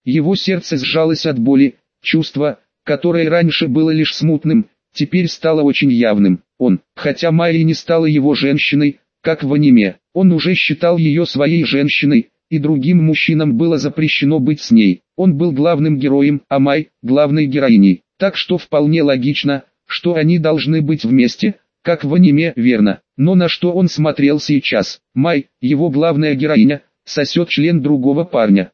Его сердце сжалось от боли, чувство, которое раньше было лишь смутным, теперь стало очень явным. Он, хотя Майя не стала его женщиной, как в аниме, он уже считал ее своей женщиной, и другим мужчинам было запрещено быть с ней. Он был главным героем, а Май – главной героиней. Так что вполне логично, что они должны быть вместе, как в аниме, верно. Но на что он смотрел сейчас? Май, его главная героиня, сосет член другого парня.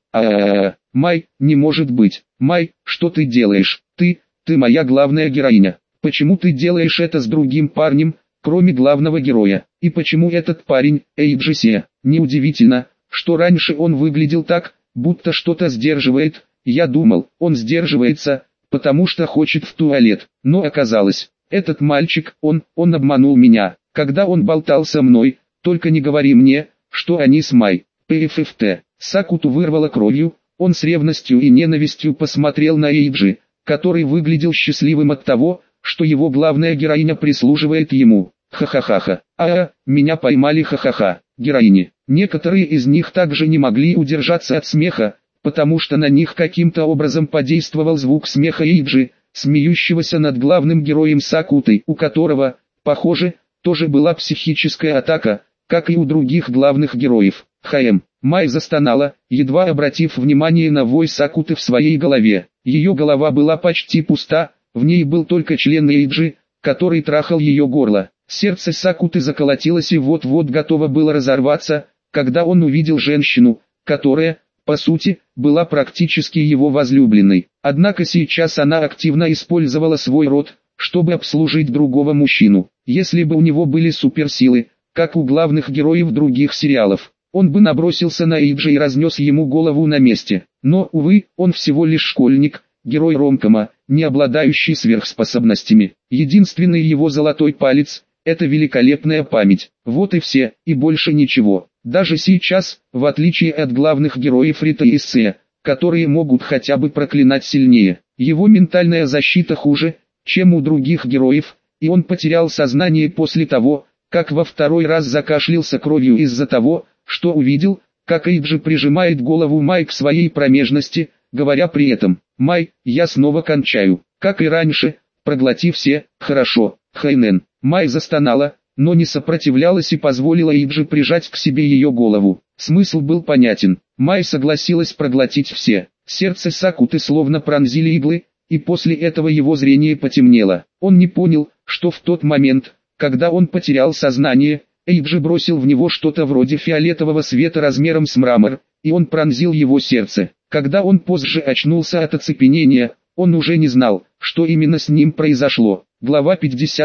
Май, не может быть. Май, что ты делаешь? Ты моя главная героиня. Почему ты делаешь это с другим парнем, кроме главного героя? И почему этот парень, Эйджисе? Неудивительно, что раньше он выглядел так, будто что-то сдерживает. Я думал, он сдерживается, потому что хочет в туалет. Но оказалось, этот мальчик, он обманул меня. Когда он болтал со мной, только не говори мне, что они с Май. ПФФТ. Сакуту вырвало кровью, он с ревностью и ненавистью посмотрел на Эйджи, который выглядел счастливым от того, что его главная героиня прислуживает ему. Ха-ха-ха-ха. Меня поймали ха-ха-ха. Героини. Некоторые из них также не могли удержаться от смеха, потому что на них каким-то образом подействовал звук смеха Эйджи, смеющегося над главным героем Сакуты, у которого, похоже, тоже была психическая атака, как и у других главных героев. Май застонала, едва обратив внимание на вой Сакуты в своей голове. Ее голова была почти пуста, в ней был только член Эйджи, который трахал ее горло. Сердце Сакуты заколотилось и вот-вот готово было разорваться, когда он увидел женщину, которая, по сути, была практически его возлюбленной. Однако сейчас она активно использовала свой рот, чтобы обслужить другого мужчину. Если бы у него были суперсилы, как у главных героев других сериалов, он бы набросился на Эйджи и разнес ему голову на месте. Но, увы, он всего лишь школьник, герой ромкома, не обладающий сверхспособностями. Единственный его золотой палец – это великолепная память. Вот и все, и больше ничего. Даже сейчас, в отличие от главных героев Рита и Иссе, которые могут хотя бы проклинать сильнее, его ментальная защита хуже, чем у других героев, и он потерял сознание после того, как во второй раз закашлялся кровью из-за того, что увидел, как Эйджи прижимает голову Май к своей промежности, говоря при этом: «Май, я снова кончаю». Как и раньше, проглотив все, хорошо, Хайнен. Май застонала, но не сопротивлялась и позволила Эйджи прижать к себе ее голову. Смысл был понятен. Май согласилась проглотить все. Сердце Сакуты словно пронзили иглы, и после этого его зрение потемнело. Он не понял, что в тот момент, когда он потерял сознание, Эйджи бросил в него что-то вроде фиолетового света размером с мрамор, и он пронзил его сердце. Когда он позже очнулся от оцепенения, он уже не знал, что именно с ним произошло. Глава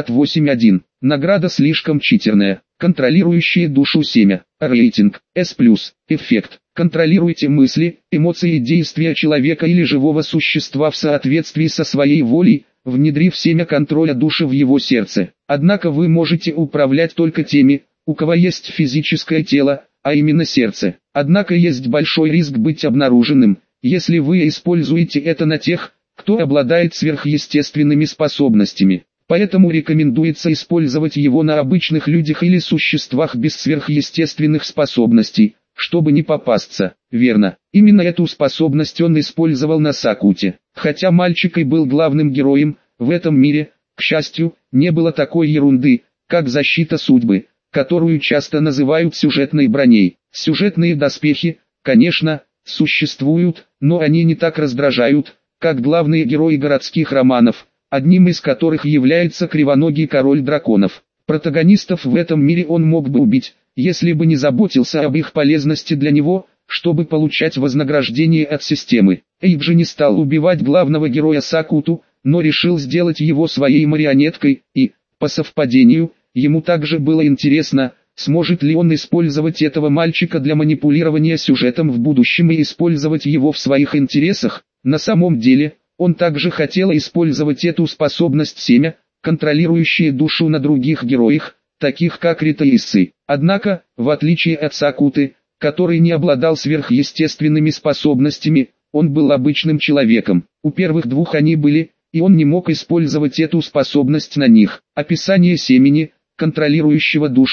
58.1. Награда слишком читерная. Контролирующие душу семя. Рейтинг S+. Эффект. Контролируйте мысли, эмоции и действия человека или живого существа в соответствии со своей волей, внедрив семя контроля души в его сердце. Однако вы можете управлять только теми, у кого есть физическое тело, а именно сердце. Однако есть большой риск быть обнаруженным, если вы используете это на тех, кто обладает сверхъестественными способностями. Поэтому рекомендуется использовать его на обычных людях или существах без сверхъестественных способностей, чтобы не попасться. Верно, именно эту способность он использовал на Сакуте. Хотя мальчик и был главным героем, в этом мире, к счастью, не было такой ерунды, как защита судьбы, которую часто называют сюжетной броней. Сюжетные доспехи, конечно, существуют, но они не так раздражают, как главные герои городских романов, одним из которых является кривоногий король драконов. Протагонистов в этом мире он мог бы убить, если бы не заботился об их полезности для него, чтобы получать вознаграждение от системы. Эйджи не стал убивать главного героя Сакуту, но решил сделать его своей марионеткой, и, по совпадению, ему также было интересно, сможет ли он использовать этого мальчика для манипулирования сюжетом в будущем и использовать его в своих интересах. На самом деле, он также хотел использовать эту способность семя, контролирующее душу на других героях, таких как Рита и Иссы. Однако, в отличие от Сакуты, который не обладал сверхъестественными способностями, он был обычным человеком. У первых двух они были, и он не мог использовать эту способность на них. Описание семени, контролирующего душу,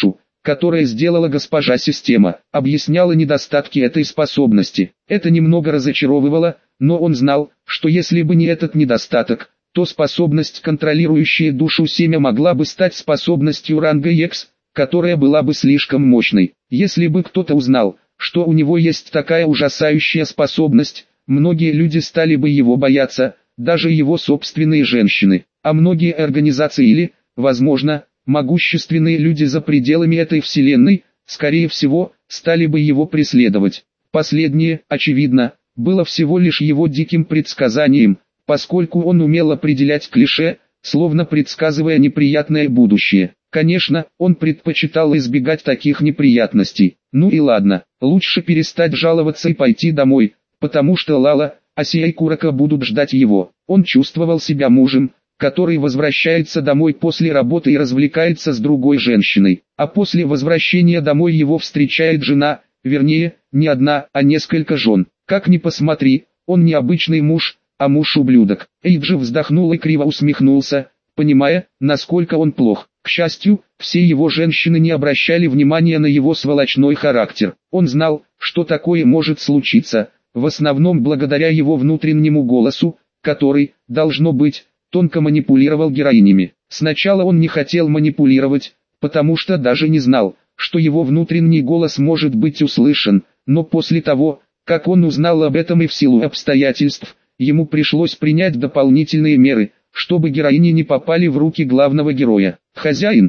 которое сделала госпожа Система, объясняло недостатки этой способности. Это немного разочаровывало, но он знал, что если бы не этот недостаток, то способность, контролирующая душу семя, могла бы стать способностью ранга X, которая была бы слишком мощной. Если бы кто-то узнал, что у него есть такая ужасающая способность, многие люди стали бы его бояться, даже его собственные женщины. А многие организации или, возможно, могущественные люди за пределами этой вселенной, скорее всего, стали бы его преследовать. Последнее, очевидно, было всего лишь его диким предсказанием, поскольку он умел определять клише, словно предсказывая неприятное будущее. Конечно, он предпочитал избегать таких неприятностей. Ну и ладно, лучше перестать жаловаться и пойти домой, потому что Лала, Асия и Курака будут ждать его. Он чувствовал себя мужем, который возвращается домой после работы и развлекается с другой женщиной. А после возвращения домой его встречает жена, вернее, не одна, а несколько жен. Как ни посмотри, он не обычный муж, а муж-ублюдок. Эйджи вздохнул и криво усмехнулся, понимая, насколько он плох. К счастью, все его женщины не обращали внимания на его сволочной характер. Он знал, что такое может случиться, в основном благодаря его внутреннему голосу, который, должно быть, тонко манипулировал героинями. Сначала он не хотел манипулировать, потому что даже не знал, что его внутренний голос может быть услышан, но после того, как он узнал об этом и в силу обстоятельств, ему пришлось принять дополнительные меры, чтобы героини не попали в руки главного героя. «Хозяин,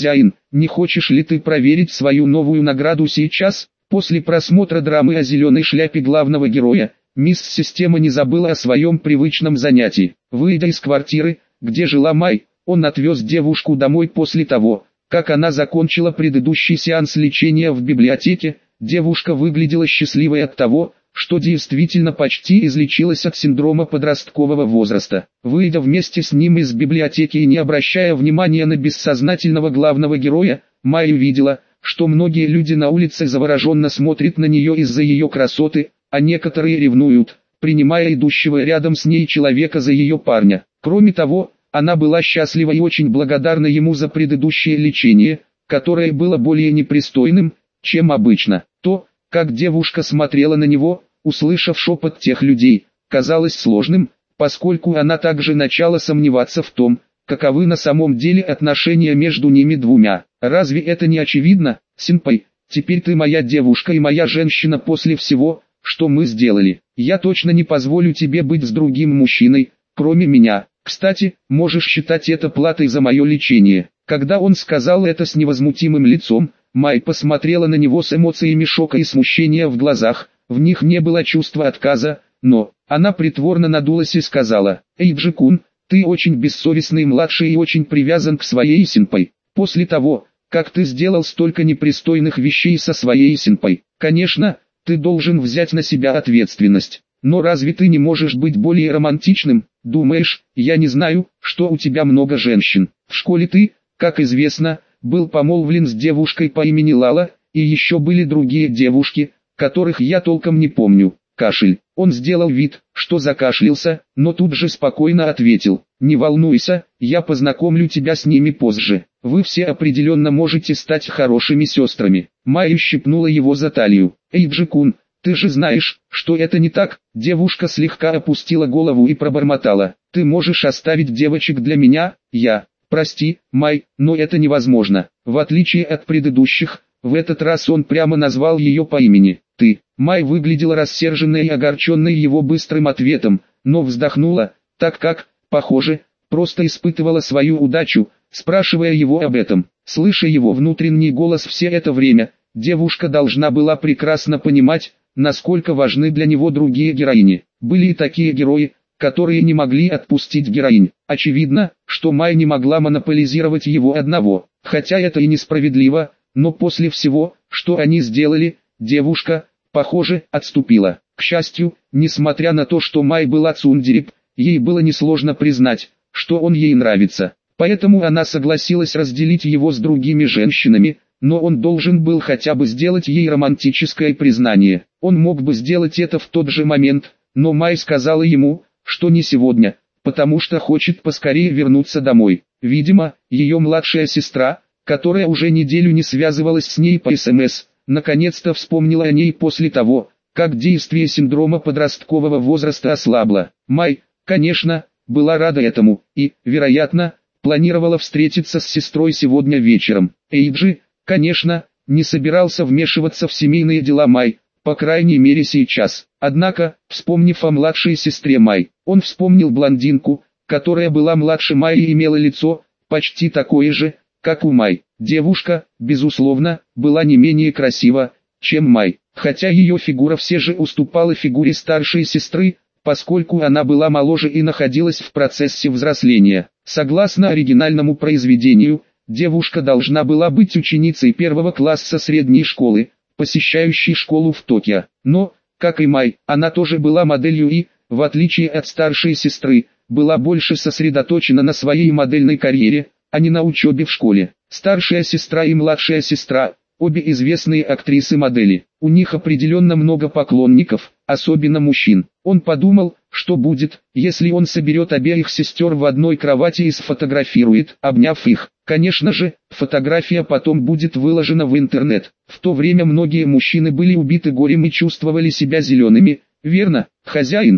не хочешь ли ты проверить свою новую награду сейчас?» После просмотра драмы о зеленой шляпе главного героя, мисс Система не забыла о своем привычном занятии. Выйдя из квартиры, где жила Май, он отвез девушку домой после того, как она закончила предыдущий сеанс лечения в библиотеке. Девушка выглядела счастливой от того, что действительно почти излечилась от синдрома подросткового возраста. Выйдя вместе с ним из библиотеки и не обращая внимания на бессознательного главного героя, Май увидела, что многие люди на улице завороженно смотрят на нее из-за ее красоты, а некоторые ревнуют, принимая идущего рядом с ней человека за ее парня. Кроме того, она была счастлива и очень благодарна ему за предыдущее лечение, которое было более непристойным, чем обычно. То, как девушка смотрела на него, услышав шепот тех людей, казалось сложным, поскольку она также начала сомневаться в том, каковы на самом деле отношения между ними двумя. Разве это не очевидно, сенпай? Теперь ты моя девушка и моя женщина после всего, что мы сделали. Я точно не позволю тебе быть с другим мужчиной, кроме меня. Кстати, можешь считать это платой за мое лечение. Когда он сказал это с невозмутимым лицом, Май посмотрела на него с эмоциями шока и смущения в глазах, в них не было чувства отказа, но, она притворно надулась и сказала: «Эйджи-кун, ты очень бессовестный младший и очень привязан к своей сенпай. После того, как ты сделал столько непристойных вещей со своей сенпай, конечно, ты должен взять на себя ответственность. Но разве ты не можешь быть более романтичным? Думаешь, я не знаю, что у тебя много женщин. В школе ты, как известно, был помолвлен с девушкой по имени Лала, и еще были другие девушки, которых я толком не помню». Кашель. Он сделал вид, что закашлялся, но тут же спокойно ответил: «Не волнуйся, я познакомлю тебя с ними позже. Вы все определенно можете стать хорошими сестрами». Майя щипнула его за талию. «Эйджи-кун, ты же знаешь, что это не так». Девушка слегка опустила голову и пробормотала: «Ты можешь оставить девочек для меня, я...» «Прости, Май, но это невозможно». В отличие от предыдущих, в этот раз он прямо назвал ее по имени. «Ты». Май выглядела рассерженной и огорченной его быстрым ответом, но вздохнула, так как, похоже, просто испытывала свою удачу, спрашивая его об этом. Слыша его внутренний голос все это время, девушка должна была прекрасно понимать, насколько важны для него другие героини. Были и такие герои, которые не могли отпустить героинь. Очевидно, что Май не могла монополизировать его одного, хотя это и несправедливо, но после всего, что они сделали, девушка, похоже, отступила. К счастью, несмотря на то, что Май была цундерип, ей было несложно признать, что он ей нравится. Поэтому она согласилась разделить его с другими женщинами, но он должен был хотя бы сделать ей романтическое признание. Он мог бы сделать это в тот же момент, но Май сказала ему, что не сегодня, потому что хочет поскорее вернуться домой. Видимо, ее младшая сестра, которая уже неделю не связывалась с ней по СМС, наконец-то вспомнила о ней после того, как действие синдрома подросткового возраста ослабло. Май, конечно, была рада этому, и, вероятно, планировала встретиться с сестрой сегодня вечером. Эйджи, конечно, не собирался вмешиваться в семейные дела Май, по крайней мере сейчас. Однако, вспомнив о младшей сестре Май, он вспомнил блондинку, которая была младше Май и имела лицо, почти такое же, как у Май. Девушка, безусловно, была не менее красива, чем Май, хотя ее фигура все же уступала фигуре старшей сестры, поскольку она была моложе и находилась в процессе взросления. Согласно оригинальному произведению, девушка должна была быть ученицей первого класса средней школы, посещающей школу в Токио. Но, как и Май, она тоже была моделью и, в отличие от старшей сестры, была больше сосредоточена на своей модельной карьере, а не на учебе в школе. Старшая сестра и младшая сестра – обе известные актрисы-модели. У них определенно много поклонников, особенно мужчин. Он подумал, что будет, если он соберет обеих сестер в одной кровати и сфотографирует, обняв их. Конечно же, фотография потом будет выложена в интернет. В то время многие мужчины были убиты горем и чувствовали себя зелеными. Верно, хозяин,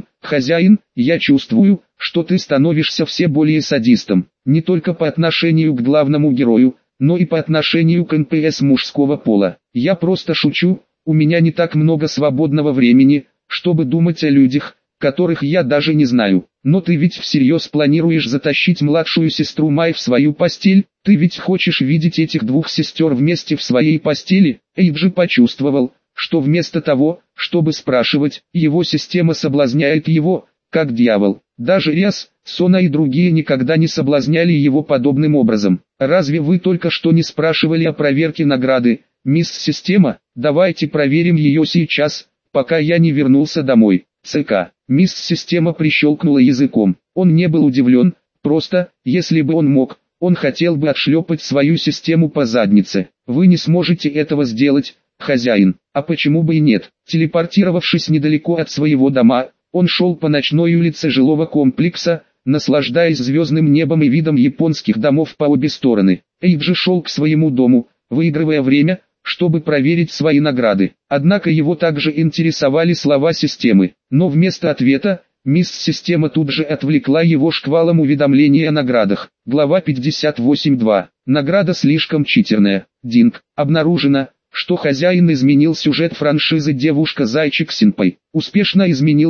я чувствую, что ты становишься все более садистом. Не только по отношению к главному герою, но и по отношению к НПС мужского пола. Я просто шучу, у меня не так много свободного времени, чтобы думать о людях, которых я даже не знаю. Но ты ведь всерьез планируешь затащить младшую сестру Май в свою постель? Ты ведь хочешь видеть этих двух сестер вместе в своей постели? Эйджи почувствовал, что вместо того, чтобы спрашивать, его система соблазняет его, как дьявол. Даже Риас, Сона и другие никогда не соблазняли его подобным образом. Разве вы только что не спрашивали о проверке награды, мисс Система? Давайте проверим ее сейчас, пока я не вернулся домой. ЦК. Мисс Система прищелкнула языком. Он не был удивлен, просто, если бы он мог, он хотел бы отшлепать свою систему по заднице. Вы не сможете этого сделать, хозяин. А почему бы и нет? Телепортировавшись недалеко от своего дома, он шел по ночной улице жилого комплекса, наслаждаясь звездным небом и видом японских домов по обе стороны. Эйджи шел к своему дому, выигрывая время, чтобы проверить свои награды. Однако его также интересовали слова системы. Но вместо ответа, мисс Система тут же отвлекла его шквалом уведомлений о наградах. Глава 58.2. Награда слишком читерная. Динг. Обнаружено, что хозяин изменил сюжет франшизы «Девушка-зайчик-синпай». Успешно изменил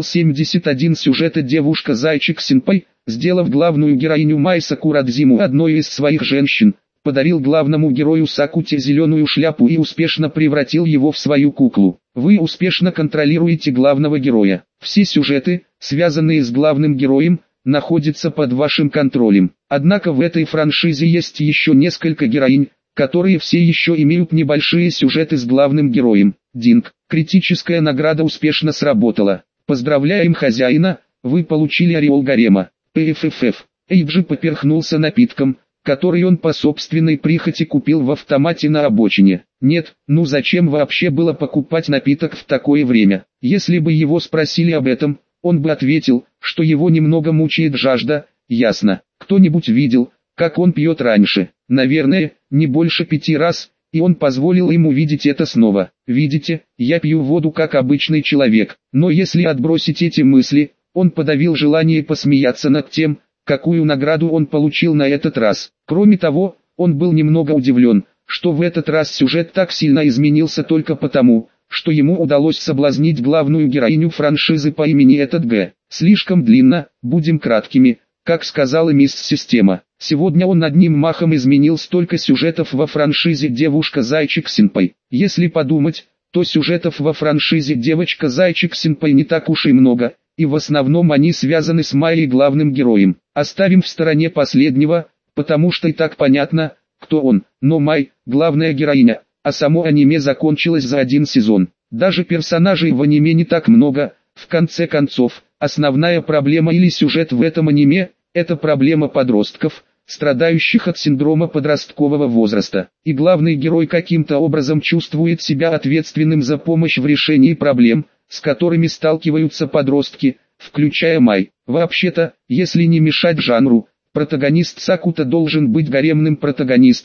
71 сюжета «Девушка-зайчик-синпай», сделав главную героиню Май Сакурадзиму одной из своих женщин, подарил главному герою Сакуте зеленую шляпу и успешно превратил его в свою куклу. Вы успешно контролируете главного героя. Все сюжеты, связанные с главным героем, находятся под вашим контролем. Однако в этой франшизе есть еще несколько героинь, которые все еще имеют небольшие сюжеты с главным героем. Динг. Критическая награда успешно сработала. Поздравляем хозяина, вы получили ореол гарема. ПФФ. Эйджи поперхнулся напитком, который он по собственной прихоти купил в автомате на обочине. Нет, ну зачем вообще было покупать напиток в такое время? Если бы его спросили об этом, он бы ответил, что его немного мучает жажда. Ясно. Кто-нибудь видел, как он пьет раньше? Наверное, не больше 5 раз, и он позволил им увидеть это снова. Видите, я пью воду как обычный человек. Но если отбросить эти мысли, он подавил желание посмеяться над тем, какую награду он получил на этот раз. Кроме того, он был немного удивлен, что в этот раз сюжет так сильно изменился только потому, что ему удалось соблазнить главную героиню франшизы по имени этот Г. Слишком длинно, будем краткими, как сказала мисс Система. Сегодня он одним махом изменил столько сюжетов во франшизе «Девушка-зайчик-синпай». Если подумать, то сюжетов во франшизе «Девочка-зайчик-синпай» не так уж и много, и в основном они связаны с Майей главным героем. Оставим в стороне последнего, потому что и так понятно, кто он. Но Май – главная героиня, а само аниме закончилось за один сезон. Даже персонажей в аниме не так много. В конце концов, основная проблема или сюжет в этом аниме – это проблема подростков, страдающих от синдрома подросткового возраста. И главный герой каким-то образом чувствует себя ответственным за помощь в решении проблем, с которыми сталкиваются подростки, включая Май. Вообще-то, если не мешать жанру, протагонист Сакута должен быть гаремным протагонистом,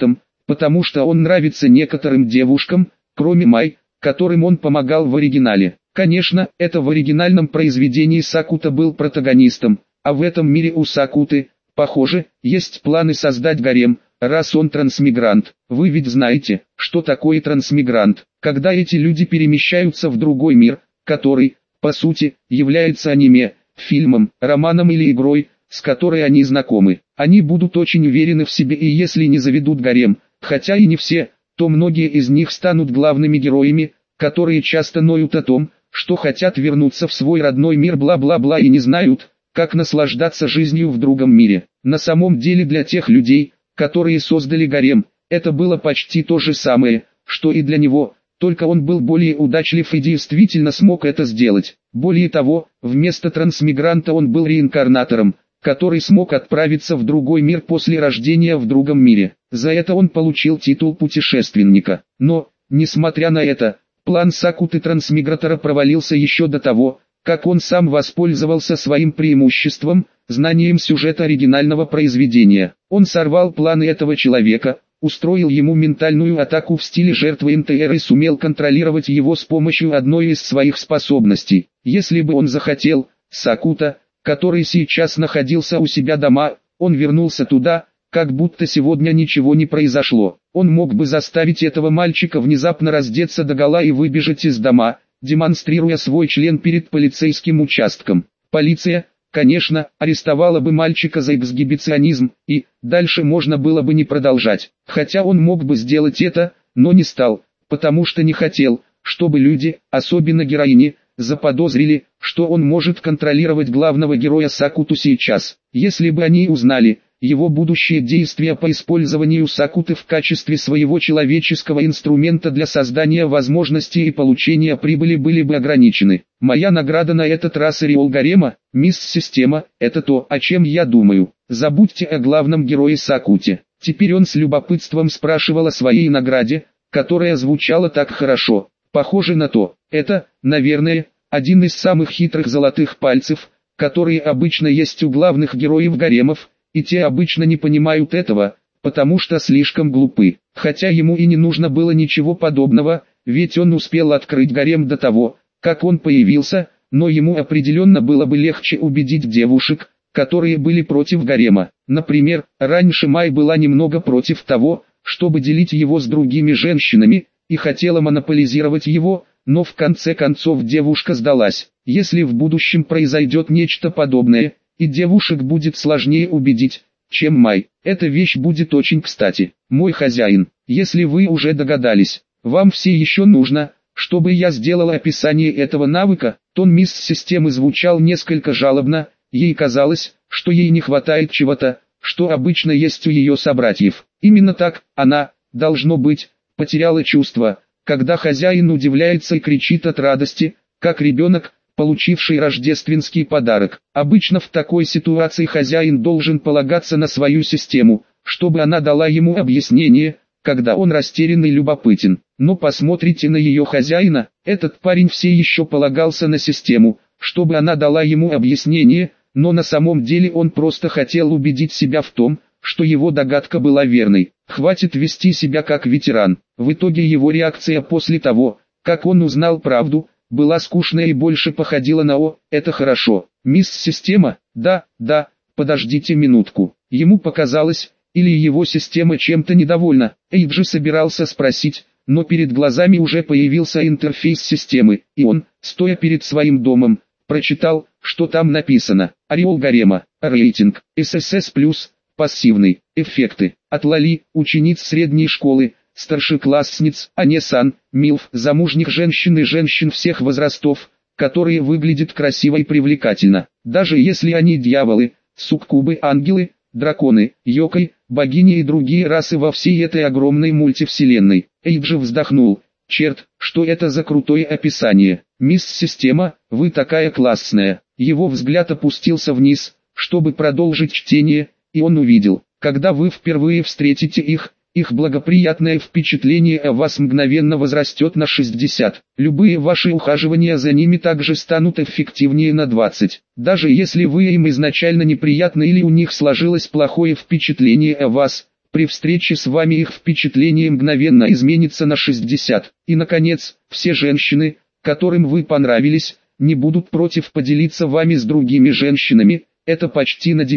потому что он нравится некоторым девушкам, кроме Май, которым он помогал в оригинале. Конечно, это в оригинальном произведении Сакута был протагонистом, а в этом мире у Сакуты, похоже, есть планы создать гарем, раз он трансмигрант. Вы ведь знаете, что такое трансмигрант, когда эти люди перемещаются в другой мир, который, по сути, является аниме, фильмом, романом или игрой, с которой они знакомы. Они будут очень уверены в себе, и если не заведут гарем, хотя и не все, то многие из них станут главными героями, которые часто ноют о том, что хотят вернуться в свой родной мир бла-бла-бла и не знают, как наслаждаться жизнью в другом мире. На самом деле для тех людей, которые создали гарем, это было почти то же самое, что и для него, только он был более удачлив и действительно смог это сделать. Более того, вместо трансмигранта он был реинкарнатором, который смог отправиться в другой мир после рождения в другом мире. За это он получил титул путешественника. Но, несмотря на это, план Сакуты трансмигратора провалился еще до того, как он сам воспользовался своим преимуществом, знанием сюжета оригинального произведения. Он сорвал планы этого человека, устроил ему ментальную атаку в стиле жертвы НТР и сумел контролировать его с помощью одной из своих способностей. Если бы он захотел, Сакута, который сейчас находился у себя дома, он вернулся туда, как будто сегодня ничего не произошло. Он мог бы заставить этого мальчика внезапно раздеться догола и выбежать из дома, демонстрируя свой член перед полицейским участком. Полиция, конечно, арестовала бы мальчика за эксгибиционизм, и дальше можно было бы не продолжать. Хотя он мог бы сделать это, но не стал, потому что не хотел, чтобы люди, особенно героини, заподозрили, что он может контролировать главного героя Сакуту сейчас. Если бы они узнали его будущие действия по использованию Сакуты в качестве своего человеческого инструмента для создания возможностей и получения прибыли, были бы ограничены. Моя награда на этот раз ореол гарема, мисс Система, это то, о чем я думаю. Забудьте о главном герое Сакуте. Теперь он с любопытством спрашивал о своей награде, которая звучала так хорошо. Похоже на то. Это, наверное, один из самых хитрых золотых пальцев, которые обычно есть у главных героев гаремов, и те обычно не понимают этого, потому что слишком глупы. Хотя ему и не нужно было ничего подобного, ведь он успел открыть гарем до того, как он появился, но ему определенно было бы легче убедить девушек, которые были против гарема. Например, раньше Май была немного против того, чтобы делить его с другими женщинами, и хотела монополизировать его, но в конце концов девушка сдалась. Если в будущем произойдет нечто подобное, и девушек будет сложнее убедить, чем Май, эта вещь будет очень кстати. Мой хозяин, если вы уже догадались, вам все еще нужно, чтобы я сделал описание этого навыка. Тон мисс Системы звучал несколько жалобно, ей казалось, что ей не хватает чего-то, что обычно есть у ее собратьев. Именно так, она, должно быть, потеряла чувство, когда хозяин удивляется и кричит от радости, как ребенок, получивший рождественский подарок. Обычно в такой ситуации хозяин должен полагаться на свою систему, чтобы она дала ему объяснение, когда он растерян и любопытен. Но посмотрите на ее хозяина, этот парень все еще полагался на систему, чтобы она дала ему объяснение, но на самом деле он просто хотел убедить себя в том, что его догадка была верной. Хватит вести себя как ветеран. В итоге его реакция после того, как он узнал правду, была скучная и больше походила на «О, это хорошо, мисс Система, да, подождите минутку». Ему показалось, или его система чем-то недовольна. Эйджи собирался спросить, но перед глазами уже появился интерфейс системы, и он, стоя перед своим домом, прочитал, что там написано. Ореол гарема, рейтинг, ССС+, пассивный, эффекты, от Лали, учениц средней школы, старшеклассниц, Ане-сан, милф, замужних женщин и женщин всех возрастов, которые выглядят красиво и привлекательно, даже если они дьяволы, суккубы, ангелы, драконы, йокой, богини и другие расы во всей этой огромной мультивселенной. Эйджи вздохнул. Черт, что это за крутое описание. Мисс Система, вы такая классная. Его взгляд опустился вниз, чтобы продолжить чтение, и он увидел, когда вы впервые встретите их благоприятное впечатление о вас мгновенно возрастет на 60. Любые ваши ухаживания за ними также станут эффективнее на 20. Даже если вы им изначально неприятны или у них сложилось плохое впечатление о вас, При встрече с вами их впечатление мгновенно изменится на 60. И наконец, все женщины, которым вы понравились, не будут против поделиться вами с другими женщинами, это почти на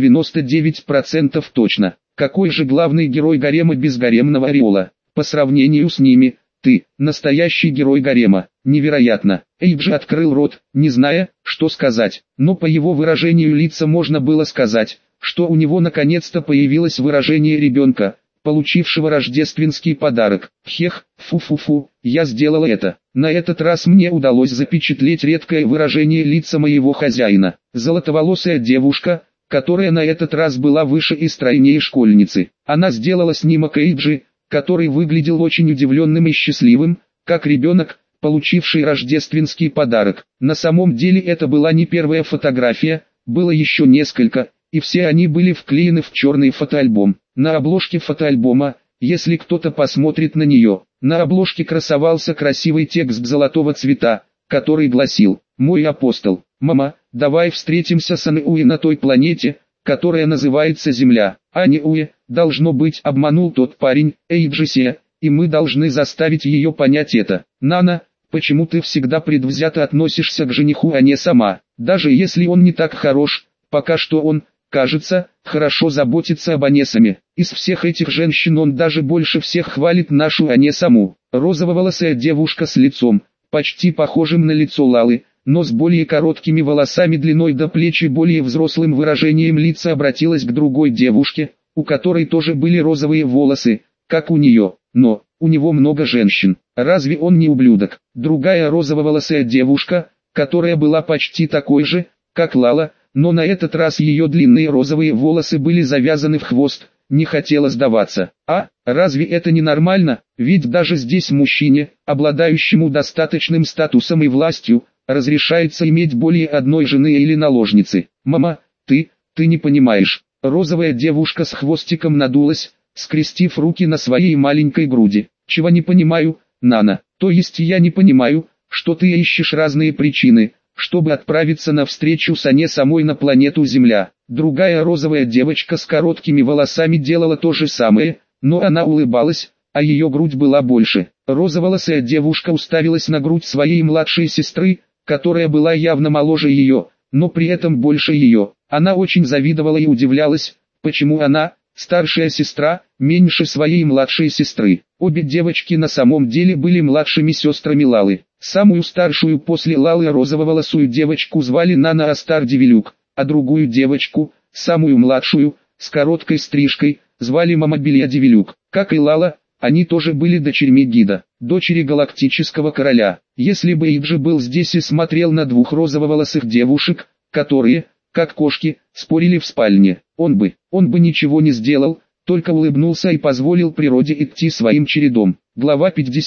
99% точно. Какой же главный герой гарема без гаремного ореола? По сравнению с ними, ты – настоящий герой гарема. Невероятно. Эйджи открыл рот, не зная, что сказать. Но по его выражению лица можно было сказать, что у него наконец-то появилось выражение ребенка, получившего рождественский подарок. Хех, фу-фу-фу, я сделала это. На этот раз мне удалось запечатлеть редкое выражение лица моего хозяина. Золотоволосая девушка, которая на этот раз была выше и стройнее школьницы. Она сделала снимок Эйджи, который выглядел очень удивленным и счастливым, как ребенок, получивший рождественский подарок. На самом деле это была не первая фотография, было еще несколько, и все они были вклеены в черный фотоальбом. На обложке фотоальбома, если кто-то посмотрит на нее, на обложке красовался красивый текст золотого цвета, который гласил: «Мой апостол, мама, давай встретимся с Анеуи на той планете, которая называется Земля». Анеуи, должно быть, обманул тот парень, Эйджисия, и мы должны заставить ее понять это. Нана, почему ты всегда предвзято относишься к жениху, а не сама? Даже если он не так хорош, пока что он, кажется, хорошо заботится об Анесаме. Из всех этих женщин он даже больше всех хвалит нашу Анесаму. Розововолосая девушка с лицом, почти похожим на лицо Лалы, но с более короткими волосами длиной до плеч и более взрослым выражением лица обратилась к другой девушке, у которой тоже были розовые волосы, как у нее, но у него много женщин. Разве он не ублюдок? Другая розововолосая девушка, которая была почти такой же, как Лала, но на этот раз ее длинные розовые волосы были завязаны в хвост, не хотела сдаваться. А, разве это не нормально? Ведь даже здесь мужчине, обладающему достаточным статусом и властью, разрешается иметь более одной жены или наложницы. Мама, ты не понимаешь. Розовая девушка с хвостиком надулась, скрестив руки на своей маленькой груди. Чего не понимаю, Нана? То есть я не понимаю, что ты ищешь разные причины, чтобы отправиться на встречу с Ане самой на планету Земля. Другая розовая девочка с короткими волосами делала то же самое, но она улыбалась, а ее грудь была больше. Розоволосая девушка уставилась на грудь своей младшей сестры, которая была явно моложе ее, но при этом больше ее. Она очень завидовала и удивлялась, почему она, старшая сестра, меньше своей младшей сестры. Обе девочки на самом деле были младшими сестрами Лалы. Самую старшую после Лалы розововолосую девочку звали Нана Астар-Девилюк, а другую девочку, самую младшую, с короткой стрижкой, звали Мамабилья Девилюк. Как и Лала, они тоже были дочерьми Гида, дочери галактического короля. Если бы Иджи был здесь и смотрел на двух розововолосых девушек, которые, как кошки, спорили в спальне, он бы ничего не сделал, только улыбнулся и позволил природе идти своим чередом. Глава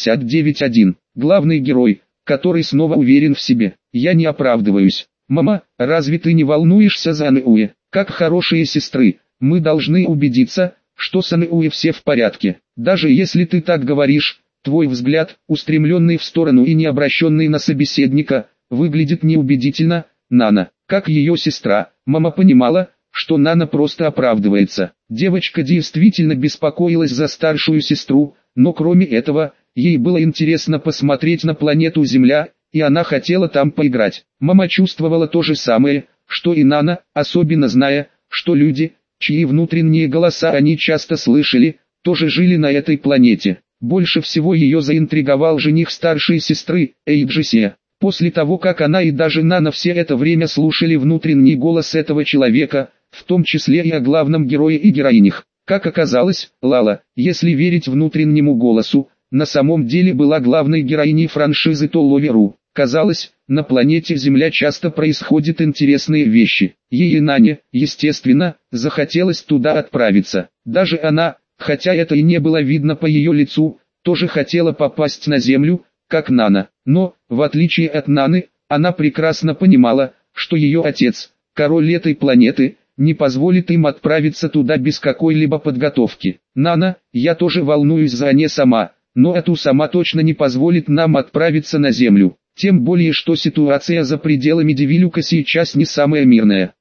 59.1. Главный герой, который снова уверен в себе. Я не оправдываюсь. Мама, разве ты не волнуешься за Анеуи? Как хорошие сестры, мы должны убедиться, что с Анеуи все в порядке. Даже если ты так говоришь, твой взгляд, устремленный в сторону и не обращенный на собеседника, выглядит неубедительно. Нана, как ее сестра, мама понимала, что Нана просто оправдывается. Девочка действительно беспокоилась за старшую сестру, но кроме этого, ей было интересно посмотреть на планету Земля, и она хотела там поиграть. Мама чувствовала то же самое, что и Нана, особенно зная, что люди, чьи внутренние голоса они часто слышали, тоже жили на этой планете. Больше всего ее заинтриговал жених старшей сестры, Эйджисия. После того, как она и даже Нана все это время слушали внутренний голос этого человека, в том числе и о главном герое и героинях. Как оказалось, Лала, если верить внутреннему голосу, на самом деле была главной героиней франшизы Толловеру. Казалось, на планете Земля часто происходят интересные вещи. Ей и Нане, естественно, захотелось туда отправиться. Даже она, хотя это и не было видно по ее лицу, тоже хотела попасть на Землю, как Нана. Но, в отличие от Наны, она прекрасно понимала, что ее отец, король этой планеты, не позволит им отправиться туда без какой-либо подготовки. Нана, я тоже волнуюсь за Ане сама, но Ату сама точно не позволит нам отправиться на Землю. Тем более, что ситуация за пределами Девилюка сейчас не самая мирная.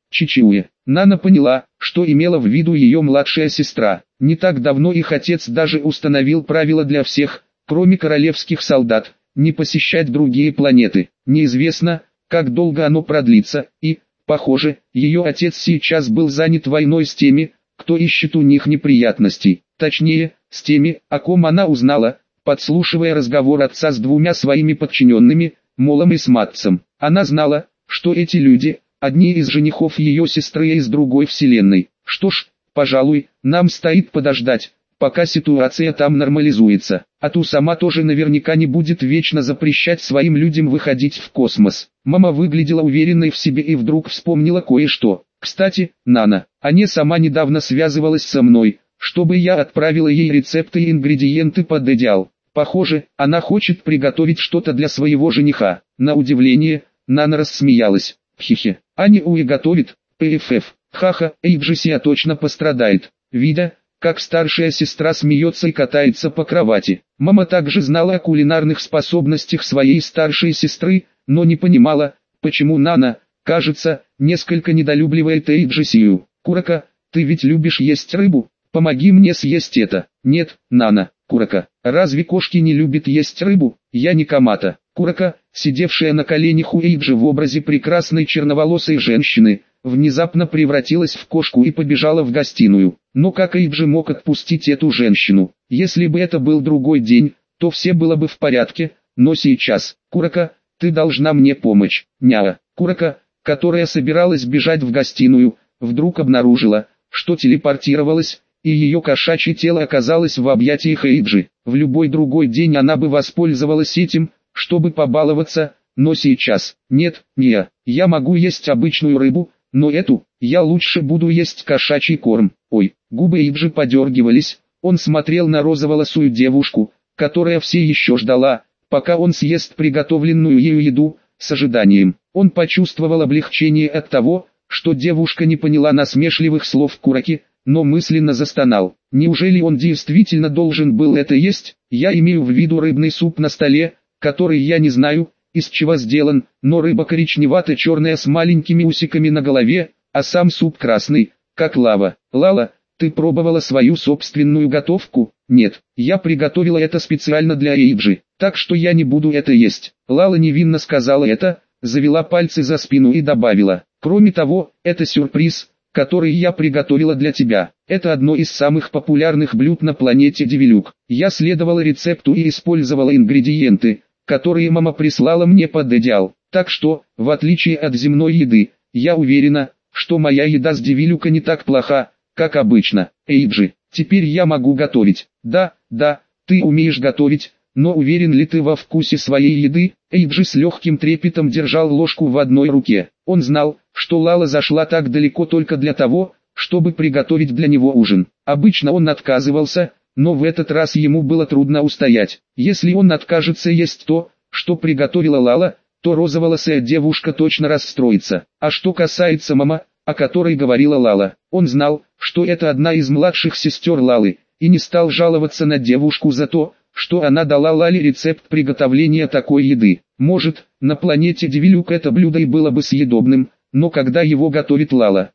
Чичуэ. Нана поняла, что имела в виду ее младшая сестра. Не так давно их отец даже установил правила для всех, кроме королевских солдат, не посещать другие планеты. Неизвестно, как долго оно продлится, и, похоже, ее отец сейчас был занят войной с теми, кто ищет у них неприятностей. Точнее, с теми, о ком она узнала, подслушивая разговор отца с двумя своими подчиненными, Молом и Сматцем. Она знала, что эти люди – одни из женихов ее сестры из другой вселенной. Что ж, пожалуй, нам стоит подождать, пока ситуация там нормализуется. А ту сама тоже наверняка не будет вечно запрещать своим людям выходить в космос. Мама выглядела уверенной в себе и вдруг вспомнила кое-что. Кстати, Нана, Аня сама недавно связывалась со мной, чтобы я отправила ей рецепты и ингредиенты под идеал. Похоже, она хочет приготовить что-то для своего жениха. На удивление, Нана рассмеялась. Хихи. Аня Уи готовит, ПФФ. Ха-ха, Эйджисия точно пострадает. Видя, как старшая сестра смеется и катается по кровати. Мама также знала о кулинарных способностях своей старшей сестры, но не понимала, почему Нана, кажется, несколько недолюбливает Эйджисию. Курака, ты ведь любишь есть рыбу? Помоги мне съесть это. Нет, Нана, Курака, разве кошки не любят есть рыбу? Я не Камата. Курака, сидевшая на коленях у Эйджи в образе прекрасной черноволосой женщины, внезапно превратилась в кошку и побежала в гостиную. Но как Эйджи мог отпустить эту женщину? Если бы это был другой день, то все было бы в порядке, но сейчас. Курака, ты должна мне помочь. Няа. Курака, которая собиралась бежать в гостиную, вдруг обнаружила, что телепортировалась, и ее кошачье тело оказалось в объятиях Эйджи. В любой другой день она бы воспользовалась этим, чтобы побаловаться, но сейчас, нет, я могу есть обычную рыбу, но эту, я лучше буду есть кошачий корм. Ой, губы Эйджи подергивались, он смотрел на розоволосую девушку, которая все еще ждала, пока он съест приготовленную ею еду, с ожиданием. Он почувствовал облегчение от того, что девушка не поняла насмешливых слов Кураки, но мысленно застонал. Неужели он действительно должен был это есть? Я имею в виду рыбный суп на столе, который я не знаю, из чего сделан, но рыба коричневато-черная с маленькими усиками на голове, а сам суп красный, как лава. Лала, ты пробовала свою собственную готовку? Нет, я приготовила это специально для Эйджи, так что я не буду это есть. Лала невинно сказала это, завела пальцы за спину и добавила. Кроме того, это сюрприз, который я приготовила для тебя. Это одно из самых популярных блюд на планете Девилюк. Я следовала рецепту и использовала ингредиенты, которые мама прислала мне под идеал. Так что, в отличие от земной еды, я уверена, что моя еда с Девилюка не так плоха, как обычно. Эйджи, теперь я могу готовить. Да, ты умеешь готовить, но уверен ли ты во вкусе своей еды? Эйджи с легким трепетом держал ложку в одной руке. Он знал, что Лала зашла так далеко только для того, чтобы приготовить для него ужин. Обычно он отказывался, но в этот раз ему было трудно устоять. Если он откажется есть то, что приготовила Лала, то розоволосая девушка точно расстроится. А что касается мама, о которой говорила Лала, он знал, что это одна из младших сестер Лалы, и не стал жаловаться на девушку за то, что она дала Лале рецепт приготовления такой еды. Может, на планете Девилюк это блюдо и было бы съедобным, но когда его готовит Лала,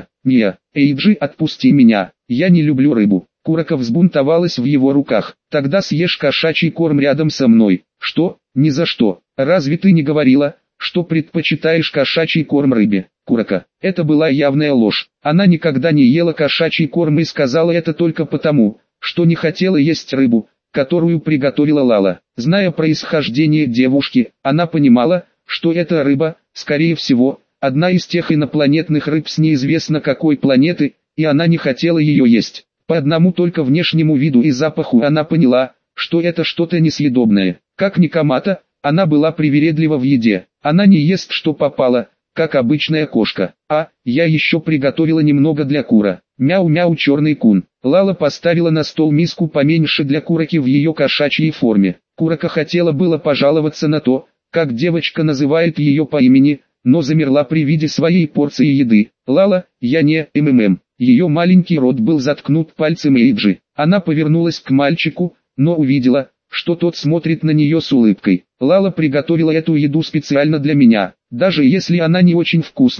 Эйджи, отпусти меня, я не люблю рыбу. Курака взбунтовалась в его руках. Тогда съешь кошачий корм рядом со мной. Что? Ни за что. Разве ты не говорила, что предпочитаешь кошачий корм рыбе? Курака. Это была явная ложь. Она никогда не ела кошачий корм и сказала это только потому, что не хотела есть рыбу, которую приготовила Лала. Зная происхождение девушки, она понимала, что эта рыба, скорее всего, одна из тех инопланетных рыб с неизвестно какой планеты, и она не хотела ее есть. По одному только внешнему виду и запаху она поняла, что это что-то несъедобное. Как ни Камата, она была привередлива в еде. Она не ест что попало, как обычная кошка. Я еще приготовила немного для Кура. Мяу-мяу, черный кун. Лала поставила на стол миску поменьше для Кураки в ее кошачьей форме. Курака хотела было пожаловаться на то, как девочка называет ее по имени, но замерла при виде своей порции еды. Лала, я не Ее маленький рот был заткнут пальцем Эйджи. Она повернулась к мальчику, но увидела, что тот смотрит на нее с улыбкой. Лала приготовила эту еду специально для меня. Даже если она не очень вкусная,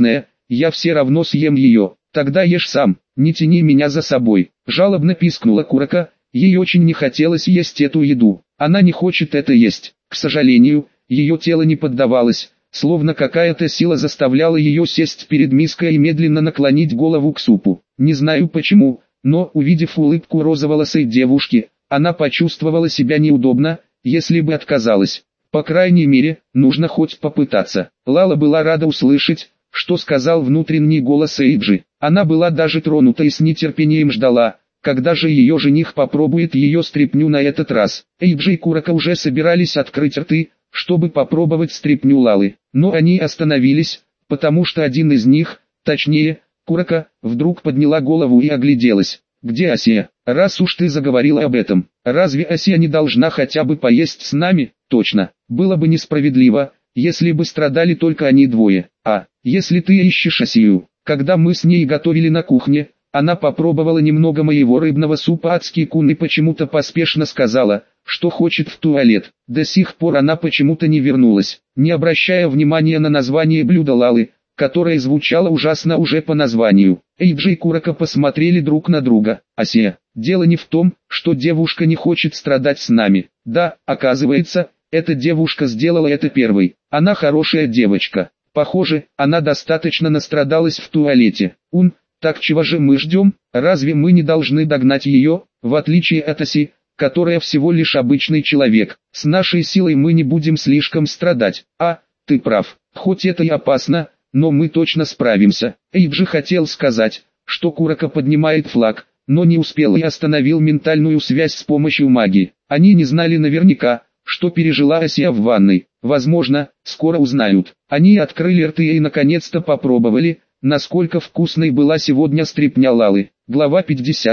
я все равно съем ее. Тогда ешь сам, не тяни меня за собой. Жалобно пискнула Куроко, ей очень не хотелось есть эту еду. Она не хочет это есть. К сожалению, ее тело не поддавалось, словно какая-то сила заставляла ее сесть перед миской и медленно наклонить голову к супу. Не знаю почему, но увидев улыбку розоволосой девушки, она почувствовала себя неудобно, если бы отказалась. По крайней мере, нужно хоть попытаться. Лала была рада услышать, что сказал внутренний голос Эйджи. Она была даже тронута и с нетерпением ждала, когда же ее жених попробует ее стряпню на этот раз. Эйджи и Куроко уже собирались открыть рты, чтобы попробовать стряпню Лалы, но они остановились, потому что один из них, точнее, Куроко, вдруг подняла голову и огляделась. «Где Асия? Раз уж ты заговорила об этом, разве Асия не должна хотя бы поесть с нами?» «Точно, было бы несправедливо, если бы страдали только они двое. А, если ты ищешь Асию, когда мы с ней готовили на кухне, она попробовала немного моего рыбного супа адский-кун и почему-то поспешно сказала, что хочет в туалет. До сих пор она почему-то не вернулась, не обращая внимания на название блюда Лалы, которое звучало ужасно уже по названию. Эйджи и Куроко посмотрели друг на друга. «Асия, дело не в том, что девушка не хочет страдать с нами. Да, оказывается, эта девушка сделала это первой. Она хорошая девочка. Похоже, она достаточно настрадалась в туалете. Так чего же мы ждем? Разве мы не должны догнать ее, в отличие от Аси, которая всего лишь обычный человек? С нашей силой мы не будем слишком страдать. А, ты прав, хоть это и опасно, но мы точно справимся». Эйджи хотел сказать, что Куроко поднимает флаг, но не успел и остановил ментальную связь с помощью магии. Они не знали наверняка, что пережила Асия в ванной. Возможно, скоро узнают. Они открыли рты и наконец-то попробовали, насколько вкусной была сегодня стряпня Лалы. Глава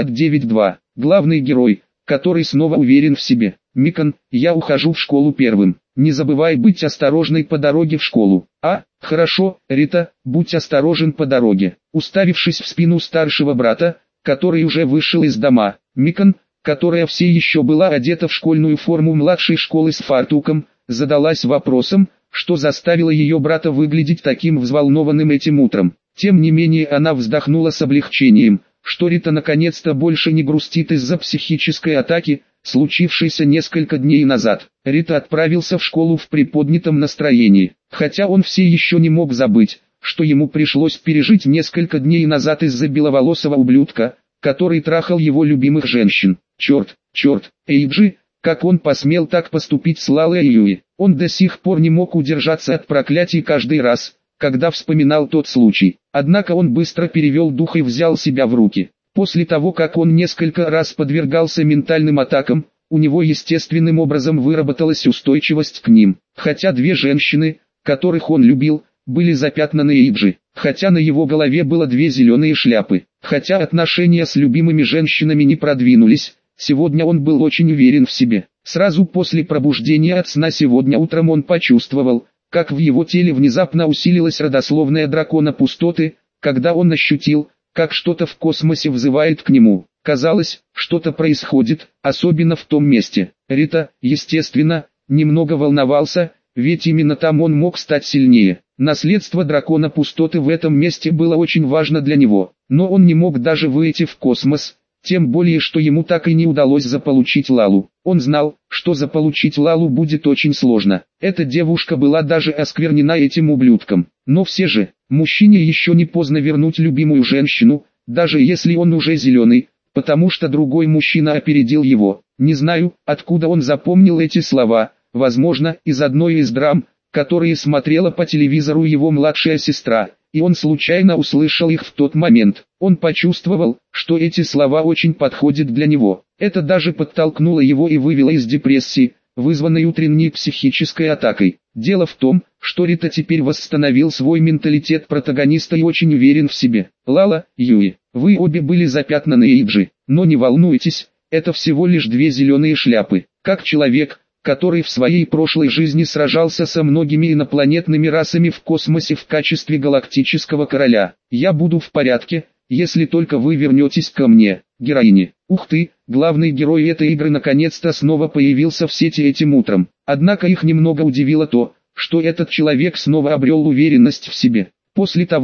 59.2. Главный герой, который снова уверен в себе. «Микон, я ухожу в школу первым. Не забывай быть осторожной по дороге в школу». «А, хорошо, Рита, будь осторожен по дороге». Уставившись в спину старшего брата, который уже вышел из дома, Микон, которая все еще была одета в школьную форму младшей школы с фартуком, задалась вопросом, что заставило ее брата выглядеть таким взволнованным этим утром. Тем не менее она вздохнула с облегчением, что Рита наконец-то больше не грустит из-за психической атаки, случившейся несколько дней назад. Рита отправился в школу в приподнятом настроении, хотя он все еще не мог забыть, что ему пришлось пережить несколько дней назад из-за беловолосого ублюдка, который трахал его любимых женщин. Черт, Эйджи, как он посмел так поступить с Лалой и Юи? Он до сих пор не мог удержаться от проклятий каждый раз, когда вспоминал тот случай. Однако он быстро перевел дух и взял себя в руки. После того, как он несколько раз подвергался ментальным атакам, у него естественным образом выработалась устойчивость к ним. Хотя две женщины, которых он любил, были запятнаны Эйджи. Хотя на его голове было две зеленые шляпы. Хотя отношения с любимыми женщинами не продвинулись, сегодня он был очень уверен в себе. Сразу после пробуждения от сна сегодня утром он почувствовал, как в его теле внезапно усилилась родословная дракона пустоты, когда он ощутил, как что-то в космосе взывает к нему. Казалось, что-то происходит, особенно в том месте. Рита, естественно, немного волновался, ведь именно там он мог стать сильнее. Наследство дракона пустоты в этом месте было очень важно для него, но он не мог даже выйти в космос, тем более что ему так и не удалось заполучить Лалу. Он знал, что заполучить Лалу будет очень сложно. Эта девушка была даже осквернена этим ублюдком. Но все же, мужчине еще не поздно вернуть любимую женщину, даже если он уже зеленый, потому что другой мужчина опередил его. Не знаю, откуда он запомнил эти слова, возможно, из одной из драм, которые смотрела по телевизору его младшая сестра, и он случайно услышал их в тот момент. Он почувствовал, что эти слова очень подходят для него. Это даже подтолкнуло его и вывело из депрессии, вызванной утренней психической атакой. Дело в том, что Рита теперь восстановил свой менталитет протагониста и очень уверен в себе. Лала, Юи, вы обе были запятнаны Эйджи, но не волнуйтесь, это всего лишь две зеленые шляпы. Как человек, который в своей прошлой жизни сражался со многими инопланетными расами в космосе в качестве галактического короля, я буду в порядке, если только вы вернетесь ко мне, героине. Ух ты, главный герой этой игры наконец-то снова появился в сети этим утром. Однако их немного удивило то, что этот человек снова обрел уверенность в себе. После того,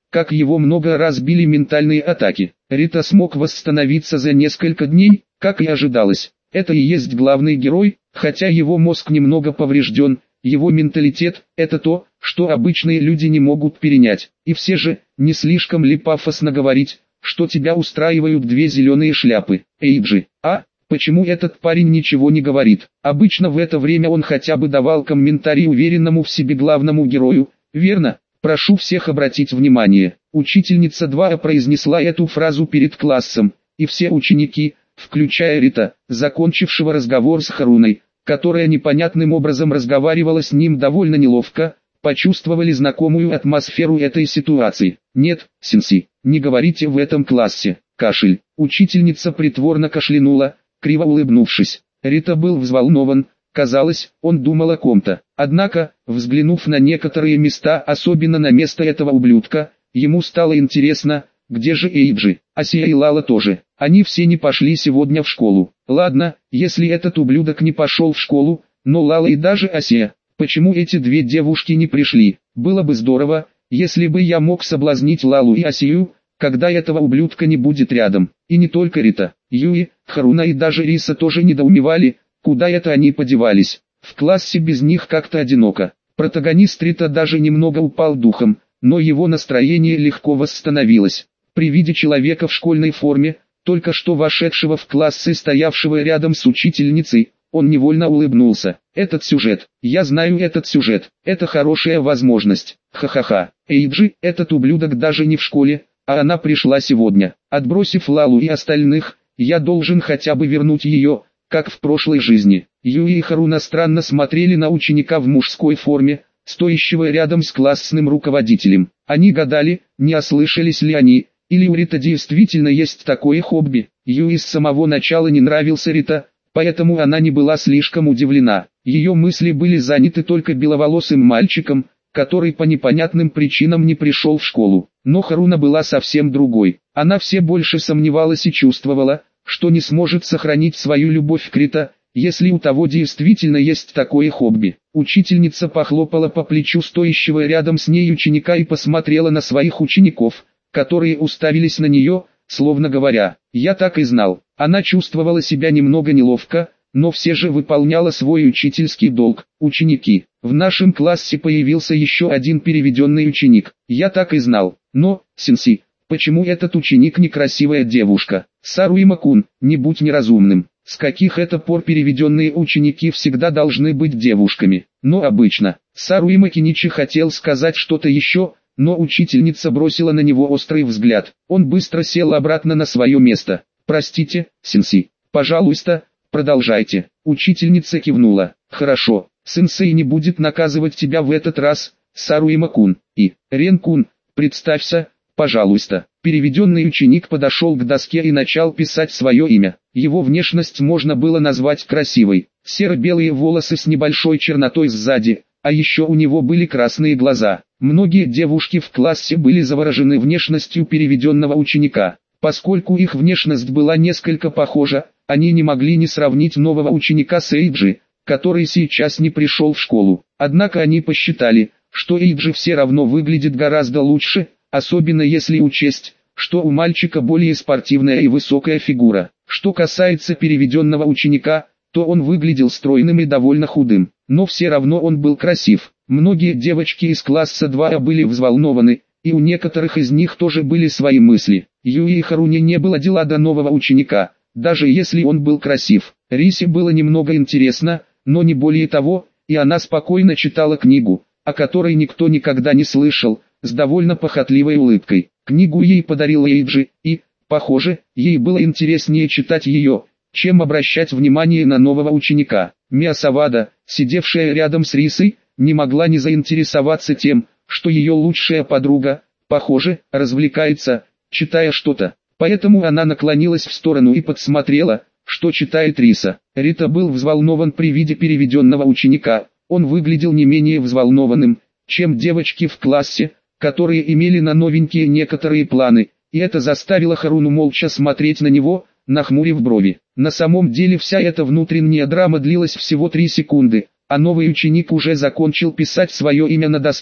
как его много раз били ментальные атаки. Рита смог восстановиться за несколько дней, как и ожидалось. Это и есть главный герой, хотя его мозг немного поврежден, его менталитет – это то, что обычные люди не могут перенять. И все же, не слишком ли пафосно говорить, что тебя устраивают две зеленые шляпы? Эйджи, почему этот парень ничего не говорит? Обычно в это время он хотя бы давал комментарий уверенному в себе главному герою, верно? Прошу всех обратить внимание. Учительница 2 произнесла эту фразу перед классом, и все ученики, включая Рита, закончившего разговор с Харуной, которая непонятным образом разговаривала с ним довольно неловко, почувствовали знакомую атмосферу этой ситуации. Нет, сенси, не говорите в этом классе. Кашель. Учительница притворно кашлянула, криво улыбнувшись. Рита был взволнован, казалось, он думал о ком-то. Однако, взглянув на некоторые места, особенно на место этого ублюдка, ему стало интересно, где же Эйджи, Асия и Лала тоже. Они все не пошли сегодня в школу. Ладно, если этот ублюдок не пошел в школу, но Лала и даже Асия, почему эти две девушки не пришли? Было бы здорово, если бы я мог соблазнить Лалу и Асию, когда этого ублюдка не будет рядом. И не только Рита, Юи, Харуна и даже Риса тоже недоумевали, куда это они подевались. В классе без них как-то одиноко. Протагонист Рита даже немного упал духом, но его настроение легко восстановилось. При виде человека в школьной форме, только что вошедшего в класс и стоявшего рядом с учительницей, он невольно улыбнулся. Этот сюжет, я знаю этот сюжет, это хорошая возможность. Ха-ха-ха. Эйджи, этот ублюдок даже не в школе, а она пришла сегодня. Отбросив Лалу и остальных, я должен хотя бы вернуть ее, как в прошлой жизни. Юи и Харуна странно смотрели на ученика в мужской форме, стоящего рядом с классным руководителем. Они гадали, не ослышались ли они, или у Рита действительно есть такое хобби. Юи с самого начала не нравился Рита, поэтому она не была слишком удивлена. Ее мысли были заняты только беловолосым мальчиком, который по непонятным причинам не пришел в школу. Но Харуна была совсем другой. Она все больше сомневалась и чувствовала, что не сможет сохранить свою любовь к Рита, если у того действительно есть такое хобби. Учительница похлопала по плечу стоящего рядом с ней ученика и посмотрела на своих учеников, которые уставились на нее, словно говоря, «Я так и знал». Она чувствовала себя немного неловко, но все же выполняла свой учительский долг. Ученики, в нашем классе появился еще один переведенный ученик. Я так и знал. Но, сенси, почему этот ученик некрасивая девушка? Саруима-кун, не будь неразумным. С каких это пор переведенные ученики всегда должны быть девушками? Но обычно. Саруима Киничи хотел сказать что-то еще, но учительница бросила на него острый взгляд. Он быстро сел обратно на свое место. «Простите, сенси, пожалуйста, продолжайте». Учительница кивнула. «Хорошо, сенсей не будет наказывать тебя в этот раз, Саруима-кун. И, Рен-кун, представься, пожалуйста». Переведенный ученик подошел к доске и начал писать свое имя. Его внешность можно было назвать красивой. Серо-белые волосы с небольшой чернотой сзади, а еще у него были красные глаза. Многие девушки в классе были заворожены внешностью переведенного ученика. Поскольку их внешность была несколько похожа, они не могли не сравнить нового ученика с Эйджи, который сейчас не пришел в школу. Однако они посчитали, что Эйджи все равно выглядит гораздо лучше, особенно если учесть, что у мальчика более спортивная и высокая фигура. Что касается переведенного ученика, то он выглядел стройным и довольно худым, но все равно он был красив. Многие девочки из класса 2 были взволнованы, и у некоторых из них тоже были свои мысли. Юи и Харуне не было дела до нового ученика, даже если он был красив. Рисе было немного интересно, но не более того, и она спокойно читала книгу, о которой никто никогда не слышал, с довольно похотливой улыбкой. Книгу ей подарил Эйджи, и, похоже, ей было интереснее читать ее, чем обращать внимание на нового ученика. Мия Савада, сидевшая рядом с Рисой, не могла не заинтересоваться тем, что ее лучшая подруга, похоже, развлекается, читая что-то. Поэтому она наклонилась в сторону и подсмотрела, что читает Риса. Рита был взволнован при виде переведенного ученика. Он выглядел не менее взволнованным, чем девочки в классе, которые имели на новенькие некоторые планы, и это заставило Харуну молча смотреть на него, нахмурив брови. На самом деле вся эта внутренняя драма длилась всего 3 секунды, а новый ученик уже закончил писать свое имя на доске,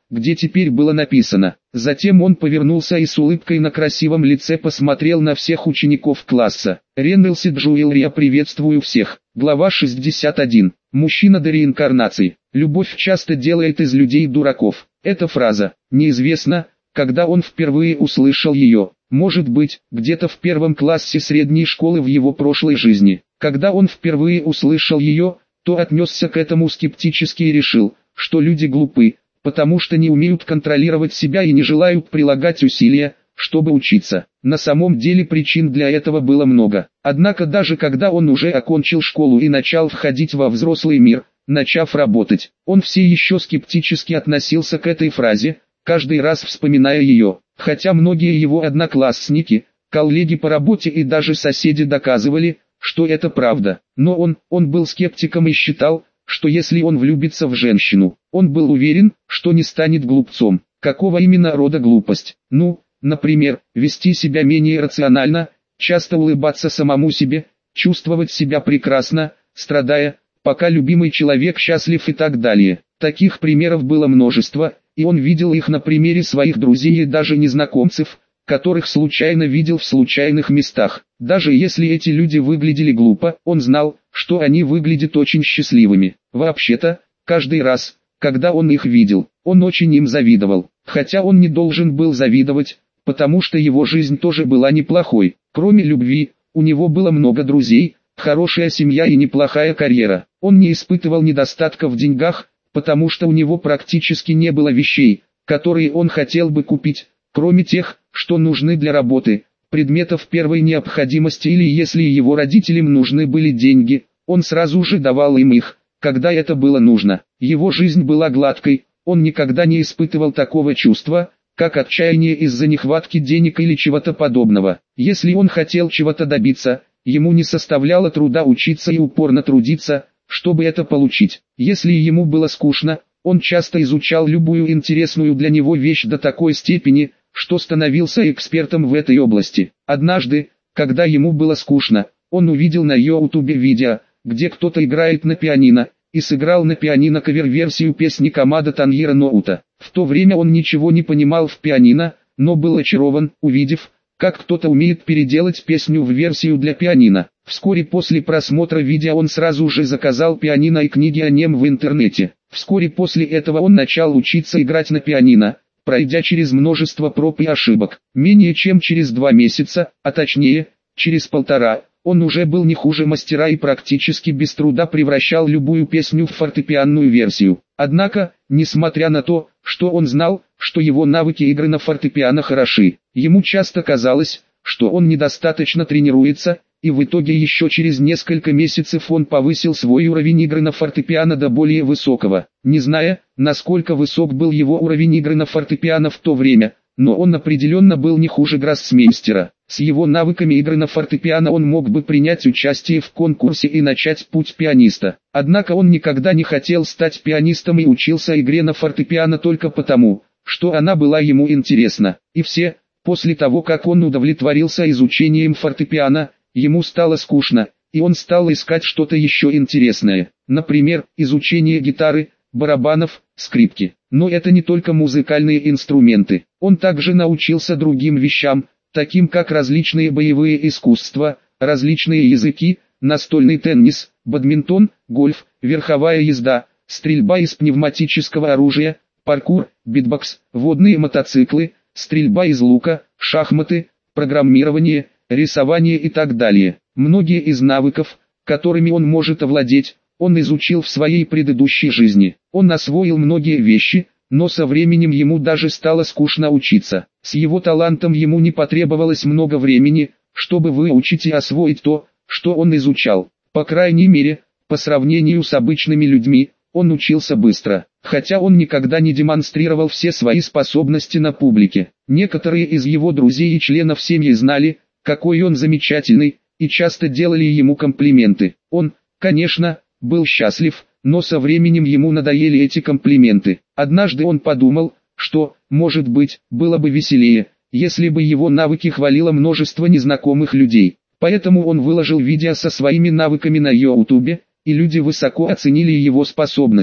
где теперь было написано. Затем он повернулся и с улыбкой на красивом лице посмотрел на всех учеников класса. Ренвелси Джуэлри, я приветствую всех. Глава 61. Мужчина до реинкарнации. Любовь часто делает из людей дураков. Эта фраза, неизвестно, когда он впервые услышал ее. Может быть, где-то в первом классе средней школы в его прошлой жизни. Когда он впервые услышал ее, то отнесся к этому скептически и решил, что люди глупы, потому что не умеют контролировать себя и не желают прилагать усилия, чтобы учиться. На самом деле причин для этого было много. Однако даже когда он уже окончил школу и начал входить во взрослый мир, начав работать, он все еще скептически относился к этой фразе, каждый раз вспоминая ее. Хотя многие его одноклассники, коллеги по работе и даже соседи доказывали, что это правда. Но он был скептиком и считал, что если он влюбится в женщину, он был уверен, что не станет глупцом. Какого именно рода глупость? Ну, например, вести себя менее рационально, часто улыбаться самому себе, чувствовать себя прекрасно, страдая, пока любимый человек счастлив и так далее. Таких примеров было множество, и он видел их на примере своих друзей и даже незнакомцев, которых случайно видел в случайных местах. Даже если эти люди выглядели глупо, он знал, что они выглядят очень счастливыми. Вообще-то, каждый раз, когда он их видел, он очень им завидовал. Хотя он не должен был завидовать, потому что его жизнь тоже была неплохой. Кроме любви, у него было много друзей, хорошая семья и неплохая карьера. Он не испытывал недостатка в деньгах, потому что у него практически не было вещей, которые он хотел бы купить, кроме тех, что нужны для работы, предметов первой необходимости, или если его родителям нужны были деньги, он сразу же давал им их, когда это было нужно. Его жизнь была гладкой, он никогда не испытывал такого чувства, как отчаяние из-за нехватки денег или чего-то подобного. Если он хотел чего-то добиться, ему не составляло труда учиться и упорно трудиться, чтобы это получить. Если ему было скучно, он часто изучал любую интересную для него вещь до такой степени, что становился экспертом в этой области. Однажды, когда ему было скучно, он увидел на YouTube видео, где кто-то играет на пианино, и сыграл на пианино кавер-версию песни Камада Таньира Ноута. В то время он ничего не понимал в пианино, но был очарован, увидев, как кто-то умеет переделать песню в версию для пианино. Вскоре после просмотра видео он сразу же заказал пианино и книги о нем в интернете. Вскоре после этого он начал учиться играть на пианино, пройдя через множество проб и ошибок. Менее чем через 2 месяца, а точнее, через 1,5, он уже был не хуже мастера и практически без труда превращал любую песню в фортепианную версию. Однако, несмотря на то, что он знал, что его навыки игры на фортепиано хороши, ему часто казалось, что он недостаточно тренируется, и в итоге еще через несколько месяцев он повысил свой уровень игры на фортепиано до более высокого. Не зная, насколько высок был его уровень игры на фортепиано в то время, но он определенно был не хуже гроссмейстера. С его навыками игры на фортепиано он мог бы принять участие в конкурсе и начать путь пианиста. Однако он никогда не хотел стать пианистом и учился игре на фортепиано только потому, что она была ему интересна. И после того как он удовлетворился изучением фортепиано, ему стало скучно, и он стал искать что-то еще интересное. Например, изучение гитары, барабанов, скрипки. Но это не только музыкальные инструменты. Он также научился другим вещам, таким как различные боевые искусства, различные языки, настольный теннис, бадминтон, гольф, верховая езда, стрельба из пневматического оружия, паркур, битбокс, водные мотоциклы, стрельба из лука, шахматы, программирование, рисование и так далее. Многие из навыков, которыми он может овладеть, он изучил в своей предыдущей жизни. Он освоил многие вещи, но со временем ему даже стало скучно учиться. С его талантом ему не потребовалось много времени, чтобы выучить и освоить то, что он изучал. По крайней мере, по сравнению с обычными людьми, он учился быстро. Хотя он никогда не демонстрировал все свои способности на публике. Некоторые из его друзей и членов семьи знали, какой он замечательный, и часто делали ему комплименты. Он, конечно, был счастлив, но со временем ему надоели эти комплименты. Однажды он подумал, что, может быть, было бы веселее, если бы его навыки хвалило множество незнакомых людей. Поэтому он выложил видео со своими навыками на YouTube, и люди высоко оценили его способности.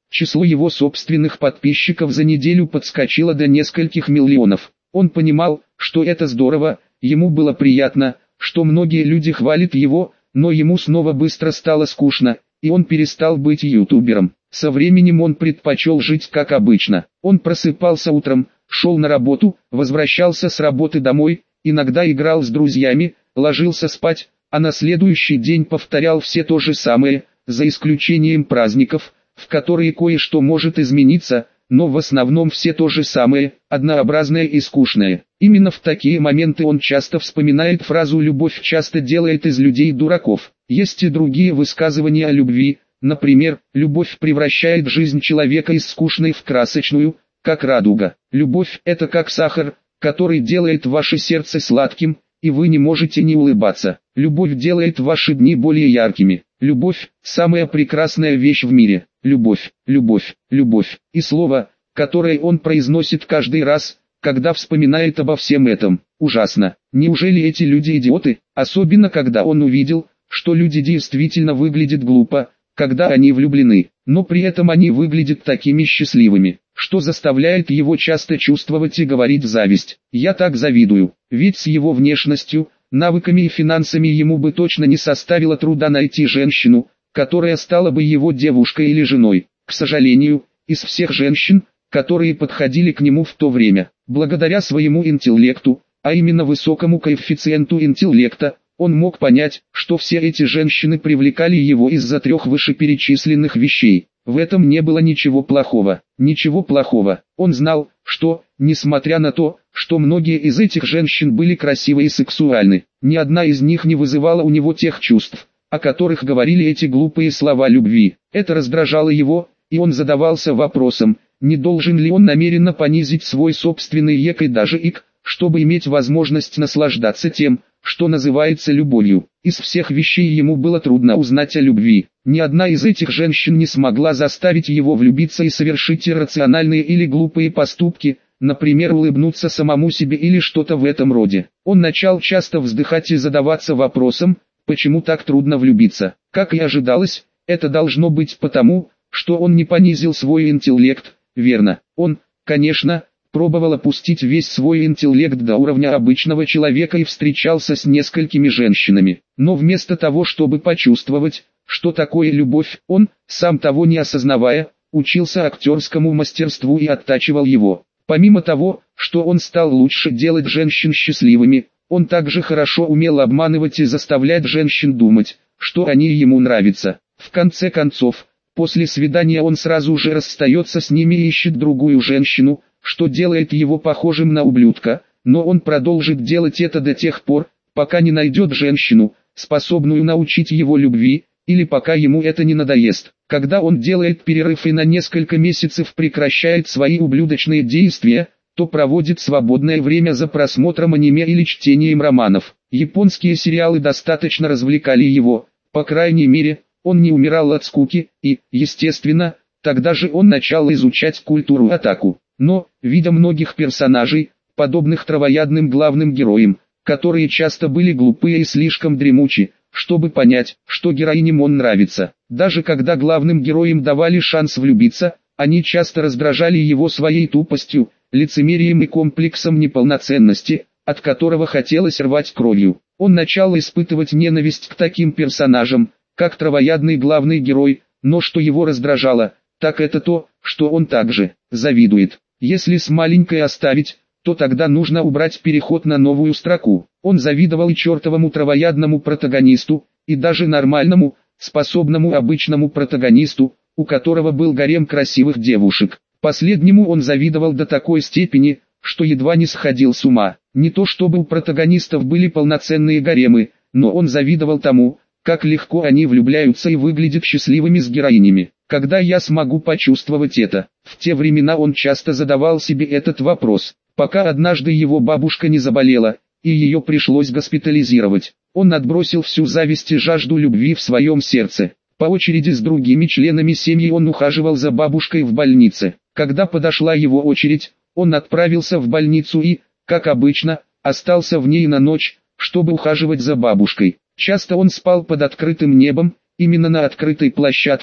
Число его собственных подписчиков за неделю подскочило до нескольких миллионов. Он понимал, что это здорово, ему было приятно, что многие люди хвалят его, но ему снова быстро стало скучно, и он перестал быть ютубером. Со временем он предпочел жить как обычно. Он просыпался утром, шел на работу, возвращался с работы домой, иногда играл с друзьями, ложился спать, а на следующий день повторял все то же самое, за исключением праздников, в которые кое-что может измениться, но в основном все то же самое, однообразное и скучное. Именно в такие моменты он часто вспоминает фразу «любовь часто делает из людей дураков». Есть и другие высказывания о любви, например, любовь превращает жизнь человека из скучной в красочную, как радуга. Любовь – это как сахар, который делает ваше сердце сладким, и вы не можете не улыбаться. Любовь делает ваши дни более яркими. Любовь – самая прекрасная вещь в мире. Любовь, любовь, любовь. И слово, которое он произносит каждый раз, когда вспоминает обо всем этом. Ужасно. Неужели эти люди идиоты? Особенно когда он увидел, что люди действительно выглядят глупо, когда они влюблены, но при этом они выглядят такими счастливыми, что заставляет его часто чувствовать и говорить зависть. Я так завидую, ведь с его внешностью, навыками и финансами ему бы точно не составило труда найти женщину, которая стала бы его девушкой или женой. К сожалению, из всех женщин, которые подходили к нему в то время, благодаря своему интеллекту, а именно высокому коэффициенту интеллекта, он мог понять, что все эти женщины привлекали его из-за трех вышеперечисленных вещей. В этом не было ничего плохого. Ничего плохого. Он знал, что, несмотря на то, что многие из этих женщин были красивы и сексуальны, ни одна из них не вызывала у него тех чувств, о которых говорили эти глупые слова любви. Это раздражало его, и он задавался вопросом, не должен ли он намеренно понизить свой собственный ек и даже ик, чтобы иметь возможность наслаждаться тем, что называется любовью. Из всех вещей ему было трудно узнать о любви. Ни одна из этих женщин не смогла заставить его влюбиться и совершить иррациональные или глупые поступки, например, улыбнуться самому себе или что-то в этом роде. Он начал часто вздыхать и задаваться вопросом, почему так трудно влюбиться. Как и ожидалось, это должно быть потому, что он не понизил свой интеллект, верно. Он, конечно, пробовал опустить весь свой интеллект до уровня обычного человека и встречался с несколькими женщинами. Но вместо того, чтобы почувствовать, что такое любовь, он, сам того не осознавая, учился актерскому мастерству и оттачивал его. Помимо того, что он стал лучше делать женщин счастливыми, он также хорошо умел обманывать и заставлять женщин думать, что они ему нравятся. В конце концов, после свидания он сразу же расстается с ними и ищет другую женщину, что делает его похожим на ублюдка, но он продолжит делать это до тех пор, пока не найдет женщину, способную научить его любви, или пока ему это не надоест. Когда он делает перерыв и на несколько месяцев прекращает свои ублюдочные действия, то проводит свободное время за просмотром аниме или чтением романов. Японские сериалы достаточно развлекали его, по крайней мере, он не умирал от скуки, и, естественно, тогда же он начал изучать культуру атаку. Но, видя многих персонажей, подобных травоядным главным героям, которые часто были глупые и слишком дремучи, чтобы понять, что героиням он нравится. Даже когда главным героям давали шанс влюбиться, они часто раздражали его своей тупостью, лицемерием и комплексом неполноценности, от которого хотелось рвать кровью. Он начал испытывать ненависть к таким персонажам, как травоядный главный герой, но что его раздражало, так это то, что он также завидует. Если с маленькой оставить, то тогда нужно убрать переход на новую строку. Он завидовал и чертовому травоядному протагонисту, и даже нормальному, способному обычному протагонисту, у которого был гарем красивых девушек. Последнему он завидовал до такой степени, что едва не сходил с ума. Не то чтобы у протагонистов были полноценные гаремы, но он завидовал тому, как легко они влюбляются и выглядят счастливыми с героинями. Когда я смогу почувствовать это? В те времена он часто задавал себе этот вопрос, пока однажды его бабушка не заболела, и ее пришлось госпитализировать. Он отбросил всю зависть и жажду любви в своем сердце. По очереди с другими членами семьи он ухаживал за бабушкой в больнице. Когда подошла его очередь, он отправился в больницу и, как обычно, остался в ней на ночь, чтобы ухаживать за бабушкой. Часто он спал под открытым небом, именно на открытой площадке,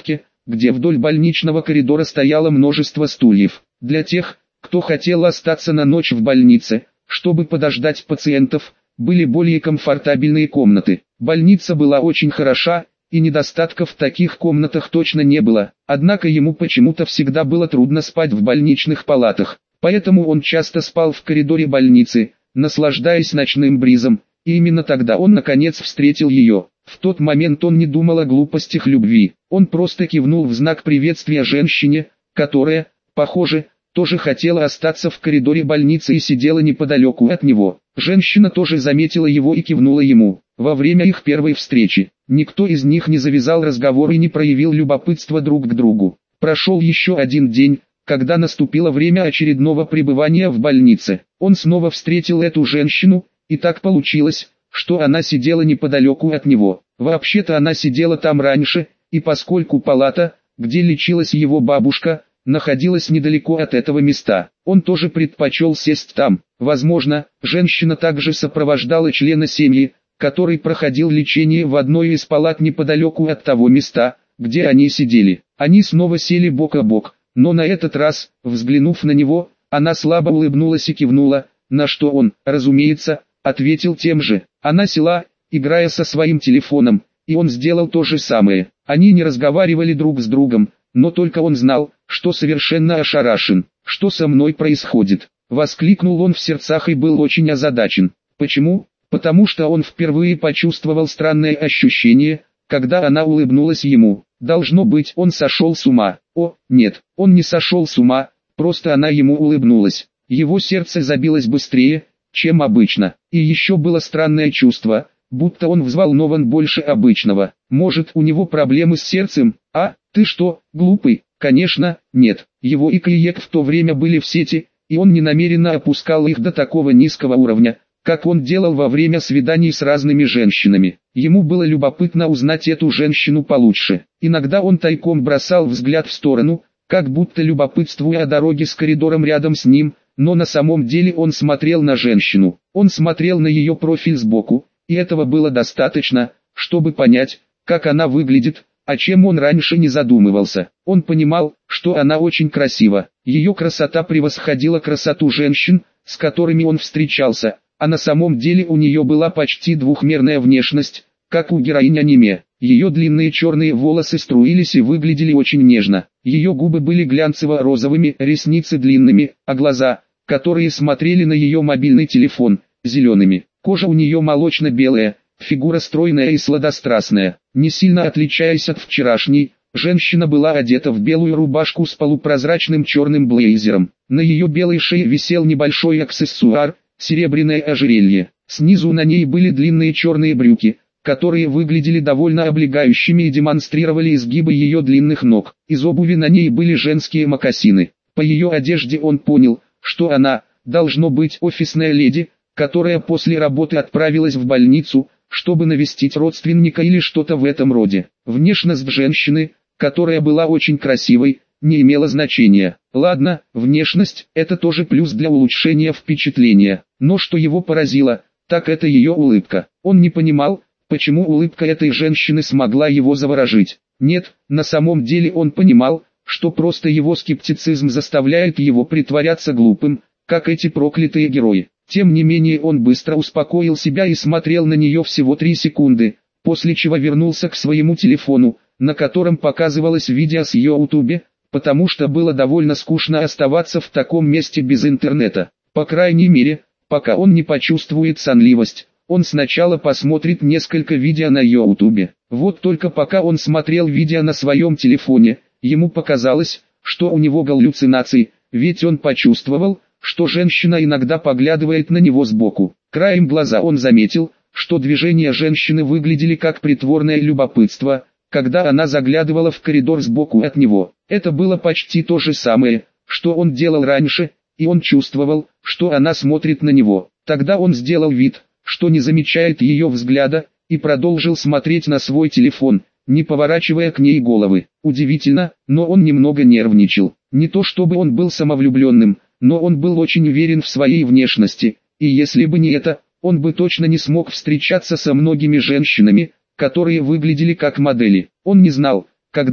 где вдоль больничного коридора стояло множество стульев. Для тех, кто хотел остаться на ночь в больнице, чтобы подождать пациентов, были более комфортабельные комнаты. Больница была очень хороша, и недостатков в таких комнатах точно не было. Однако ему почему-то всегда было трудно спать в больничных палатах, поэтому он часто спал в коридоре больницы, наслаждаясь ночным бризом, и именно тогда он наконец встретил ее. В тот момент он не думал о глупостях любви, он просто кивнул в знак приветствия женщине, которая, похоже, тоже хотела остаться в коридоре больницы и сидела неподалеку от него. Женщина тоже заметила его и кивнула ему. Во время их первой встречи, никто из них не завязал разговор и не проявил любопытства друг к другу. Прошел еще один день, когда наступило время очередного пребывания в больнице. Он снова встретил эту женщину, и так получилось, что она сидела неподалеку от него. Вообще-то она сидела там раньше, и поскольку палата, где лечилась его бабушка, находилась недалеко от этого места, он тоже предпочел сесть там. Возможно, женщина также сопровождала члена семьи, который проходил лечение в одной из палат неподалеку от того места, где они сидели. Они снова сели бок о бок, но на этот раз, взглянув на него, она слабо улыбнулась и кивнула, на что он, разумеется, ответил тем же. Она села, играя со своим телефоном, и он сделал то же самое. Они не разговаривали друг с другом, но только он знал, что совершенно ошарашен. «Что со мной происходит?» — воскликнул он в сердцах и был очень озадачен. Почему? Потому что он впервые почувствовал странное ощущение, когда она улыбнулась ему. Должно быть, он сошел с ума. О, нет, он не сошел с ума, просто она ему улыбнулась. Его сердце забилось быстрее, чем обычно. И еще было странное чувство, будто он взволнован больше обычного. Может, у него проблемы с сердцем? А, ты что, глупый? Конечно, нет. Его ИК и ЕК в то время были в сети, и он не намеренно опускал их до такого низкого уровня, как он делал во время свиданий с разными женщинами. Ему было любопытно узнать эту женщину получше. Иногда он тайком бросал взгляд в сторону, как будто любопытствуя о дороге с коридором рядом с ним, но на самом деле он смотрел на женщину. Он смотрел на ее профиль сбоку, и этого было достаточно, чтобы понять, как она выглядит, о чем он раньше не задумывался. Он понимал, что она очень красива. Ее красота превосходила красоту женщин, с которыми он встречался, а на самом деле у нее была почти двухмерная внешность, как у героини аниме. Ее длинные черные волосы струились и выглядели очень нежно. Ее губы были глянцево-розовыми, ресницы длинными, а глаза, которые смотрели на ее мобильный телефон, зелеными. Кожа у нее молочно-белая, фигура стройная и сладострастная. Не сильно отличаясь от вчерашней, женщина была одета в белую рубашку с полупрозрачным черным блейзером. На ее белой шее висел небольшой аксессуар, серебряное ожерелье. Снизу на ней были длинные черные брюки, которые выглядели довольно облегающими и демонстрировали изгибы ее длинных ног. Из обуви на ней были женские мокасины. По ее одежде он понял, что она, должно быть, офисная леди, которая после работы отправилась в больницу, чтобы навестить родственника или что-то в этом роде. Внешность женщины, которая была очень красивой, не имела значения. Ладно, внешность – это тоже плюс для улучшения впечатления. Но что его поразило, так это ее улыбка. Он не понимал, почему улыбка этой женщины смогла его заворожить. Нет, на самом деле он понимал, что просто его скептицизм заставляет его притворяться глупым, как эти проклятые герои. Тем не менее он быстро успокоил себя и смотрел на нее всего 3 секунды, после чего вернулся к своему телефону, на котором показывалось видео с ее YouTube, потому что было довольно скучно оставаться в таком месте без интернета. По крайней мере, пока он не почувствует сонливость, он сначала посмотрит несколько видео на YouTube. Вот только пока он смотрел видео на своем телефоне, ему показалось, что у него галлюцинации, ведь он почувствовал, что женщина иногда поглядывает на него сбоку. Краем глаза он заметил, что движения женщины выглядели как притворное любопытство, когда она заглядывала в коридор сбоку от него. Это было почти то же самое, что он делал раньше, и он чувствовал, что она смотрит на него. Тогда он сделал вид, что не замечает ее взгляда, и продолжил смотреть на свой телефон, не поворачивая к ней головы. Удивительно, но он немного нервничал. Не то чтобы он был самовлюбленным, но он был очень уверен в своей внешности, и если бы не это, он бы точно не смог встречаться со многими женщинами, которые выглядели как модели. Он не знал, когда,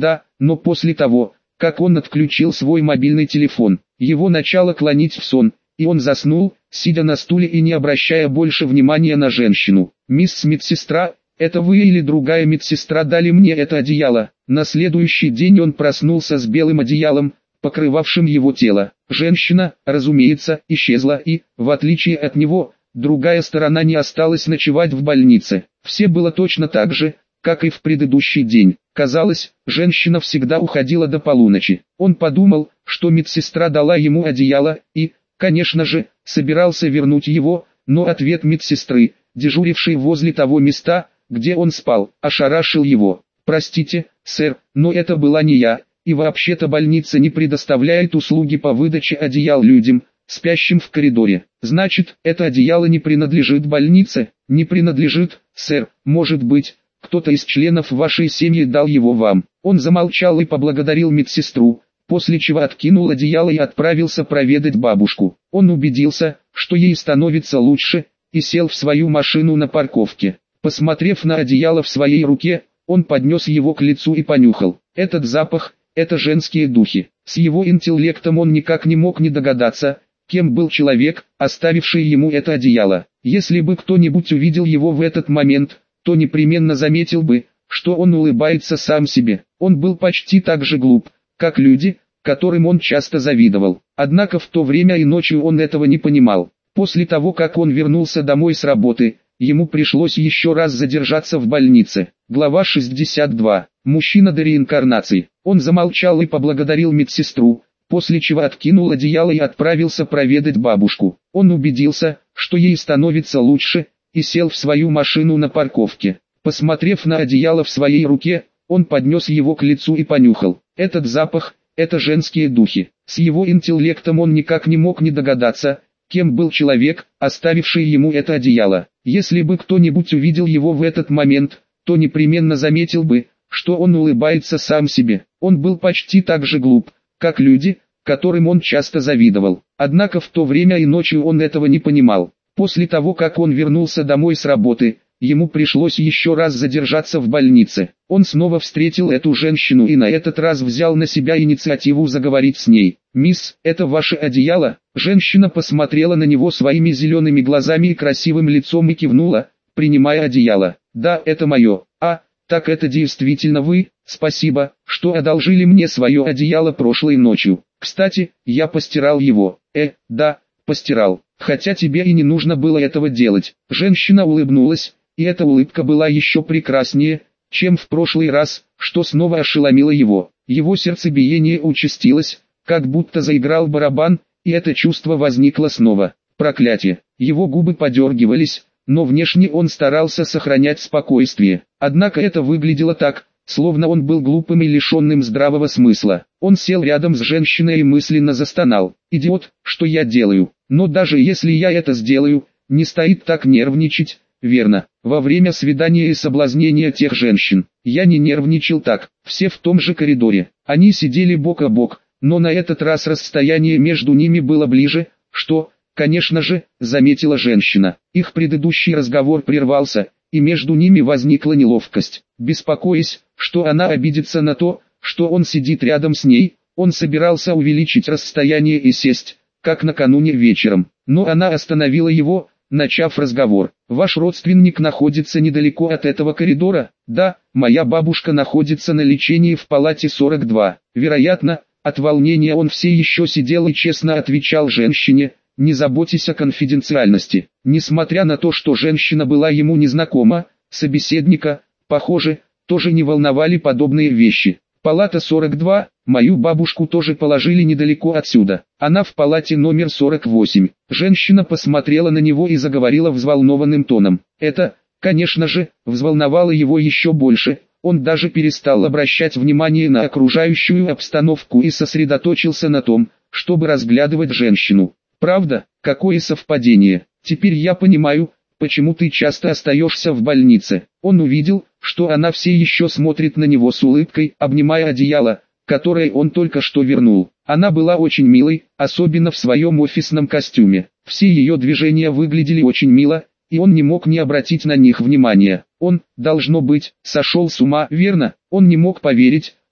но после того, как он отключил свой мобильный телефон, его начало клонить в сон, и он заснул, сидя на стуле и не обращая больше внимания на женщину. «Мисс медсестра, это вы или другая медсестра дали мне это одеяло?» На следующий день он проснулся с белым одеялом, покрывавшим его тело. Женщина, разумеется, исчезла и, в отличие от него, другая сторона не осталась ночевать в больнице. Все было точно так же, как и в предыдущий день. Казалось, женщина всегда уходила до полуночи. Он подумал, что медсестра дала ему одеяло и, конечно же, собирался вернуть его, но ответ медсестры, дежурившей возле того места, где он спал, ошарашил его. «Простите, сэр, но это была не я, и вообще-то больница не предоставляет услуги по выдаче одеял людям, спящим в коридоре. Значит, это одеяло не принадлежит больнице?» «Не принадлежит, сэр, может быть, кто-то из членов вашей семьи дал его вам». Он замолчал и поблагодарил медсестру, после чего откинул одеяло и отправился проведать бабушку. Он убедился, что ей становится лучше, и сел в свою машину на парковке. Посмотрев на одеяло в своей руке, он поднес его к лицу и понюхал. Этот запах, это женские духи. С его интеллектом он никак не мог не догадаться, кем был человек, оставивший ему это одеяло. Если бы кто-нибудь увидел его в этот момент, то непременно заметил бы, что он улыбается сам себе. Он был почти так же глуп, как люди, которым он часто завидовал. Однако в то время и ночью он этого не понимал. После того, как он вернулся домой с работы, ему пришлось еще раз задержаться в больнице. Глава 62. Мужчина до реинкарнации. Он замолчал и поблагодарил медсестру, после чего откинул одеяло и отправился проведать бабушку. Он убедился, что ей становится лучше, и сел в свою машину на парковке. Посмотрев на одеяло в своей руке, он поднес его к лицу и понюхал. Этот запах, это женские духи. С его интеллектом он никак не мог не догадаться, кем был человек, оставивший ему это одеяло. Если бы кто-нибудь увидел его в этот момент, то непременно заметил бы, что он улыбается сам себе. Он был почти так же глуп, как люди, которым он часто завидовал. Однако в то время и ночью он этого не понимал. После того, как он вернулся домой с работы, ему пришлось еще раз задержаться в больнице. Он снова встретил эту женщину и на этот раз взял на себя инициативу заговорить с ней. «Мисс, это ваше одеяло?» Женщина посмотрела на него своими зелеными глазами и красивым лицом и кивнула, принимая одеяло. «Да, это мое. А, так это действительно вы? Спасибо, что одолжили мне свое одеяло прошлой ночью. Кстати, я постирал его». Да, постирал. Хотя тебе и не нужно было этого делать». Женщина улыбнулась, и эта улыбка была еще прекраснее, чем в прошлый раз, что снова ошеломило его. Его сердцебиение участилось, как будто заиграл барабан, и это чувство возникло снова. Проклятие. Его губы подергивались, но внешне он старался сохранять спокойствие. Однако это выглядело так, словно он был глупым и лишенным здравого смысла. Он сел рядом с женщиной и мысленно застонал. «Идиот, что я делаю? Но даже если я это сделаю, не стоит так нервничать, верно? Во время свидания и соблазнения тех женщин, я не нервничал так, все в том же коридоре. Они сидели бок о бок, но на этот раз расстояние между ними было ближе, что, конечно же, заметила женщина. Их предыдущий разговор прервался, и между ними возникла неловкость. Беспокоясь, что она обидится на то, что он сидит рядом с ней, он собирался увеличить расстояние и сесть, как накануне вечером. Но она остановила его, начав разговор. «Ваш родственник находится недалеко от этого коридора?» «Да, моя бабушка находится на лечении в палате 42. Вероятно, от волнения он все еще сидел и честно отвечал женщине: «Не заботьтесь о конфиденциальности». Несмотря на то, что женщина была ему незнакома, собеседника, похоже, тоже не волновали подобные вещи. «Палата 42, мою бабушку тоже положили недалеко отсюда. Она в палате номер 48. Женщина посмотрела на него и заговорила взволнованным тоном. Это, конечно же, взволновало его еще больше. Он даже перестал обращать внимание на окружающую обстановку и сосредоточился на том, чтобы разглядывать женщину. «Правда? Какое совпадение. Теперь я понимаю, почему ты часто остаешься в больнице». Он увидел, что она все еще смотрит на него с улыбкой, обнимая одеяло, которое он только что вернул. Она была очень милой, особенно в своем офисном костюме. Все ее движения выглядели очень мило, и он не мог не обратить на них внимания. Он, должно быть, сошел с ума, верно? Он не мог поверить,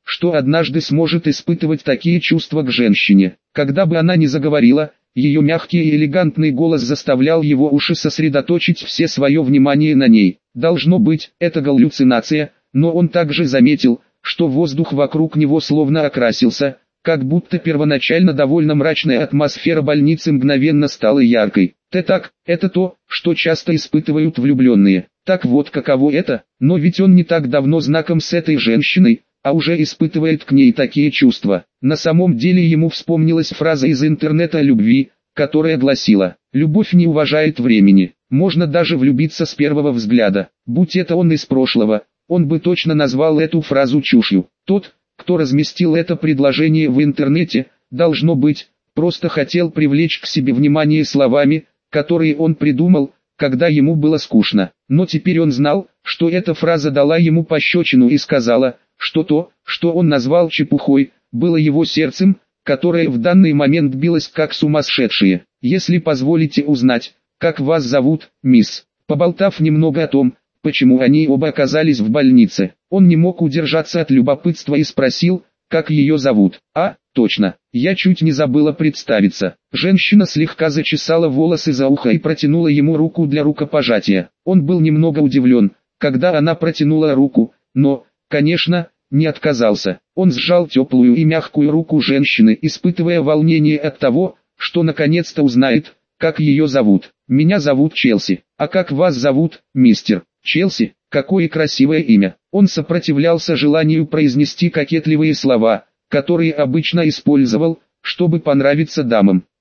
что однажды сможет испытывать такие чувства к женщине. Когда бы она ни заговорила, ее мягкий и элегантный голос заставлял его уши сосредоточить все свое внимание на ней. Должно быть, это галлюцинация, но он также заметил, что воздух вокруг него словно окрасился, как будто первоначально довольно мрачная атмосфера больницы мгновенно стала яркой. Так, это то, что часто испытывают влюбленные. Так вот каково это, но ведь он не так давно знаком с этой женщиной, а уже испытывает к ней такие чувства. На самом деле ему вспомнилась фраза из интернета о любви, которая гласила: «Любовь не уважает времени, можно даже влюбиться с первого взгляда». Будь это он из прошлого, он бы точно назвал эту фразу чушью. Тот, кто разместил это предложение в интернете, должно быть, просто хотел привлечь к себе внимание словами, которые он придумал, когда ему было скучно. Но теперь он знал, что эта фраза дала ему пощечину и сказала, что то, что он назвал чепухой, было его сердцем, которое в данный момент билось как сумасшедшее. «Если позволите узнать, как вас зовут, мисс?» Поболтав немного о том, почему они оба оказались в больнице, он не мог удержаться от любопытства и спросил, как ее зовут. «А, точно, я чуть не забыла представиться». Женщина слегка зачесала волосы за ухо и протянула ему руку для рукопожатия. Он был немного удивлен, когда она протянула руку, но, конечно, не отказался. Он сжал теплую и мягкую руку женщины, испытывая волнение от того, что наконец-то узнает, как ее зовут. «Меня зовут Челси. А как вас зовут, мистер?» «Челси, какое красивое имя». Он сопротивлялся желанию произнести кокетливые слова, которые обычно использовал, чтобы понравиться дамам.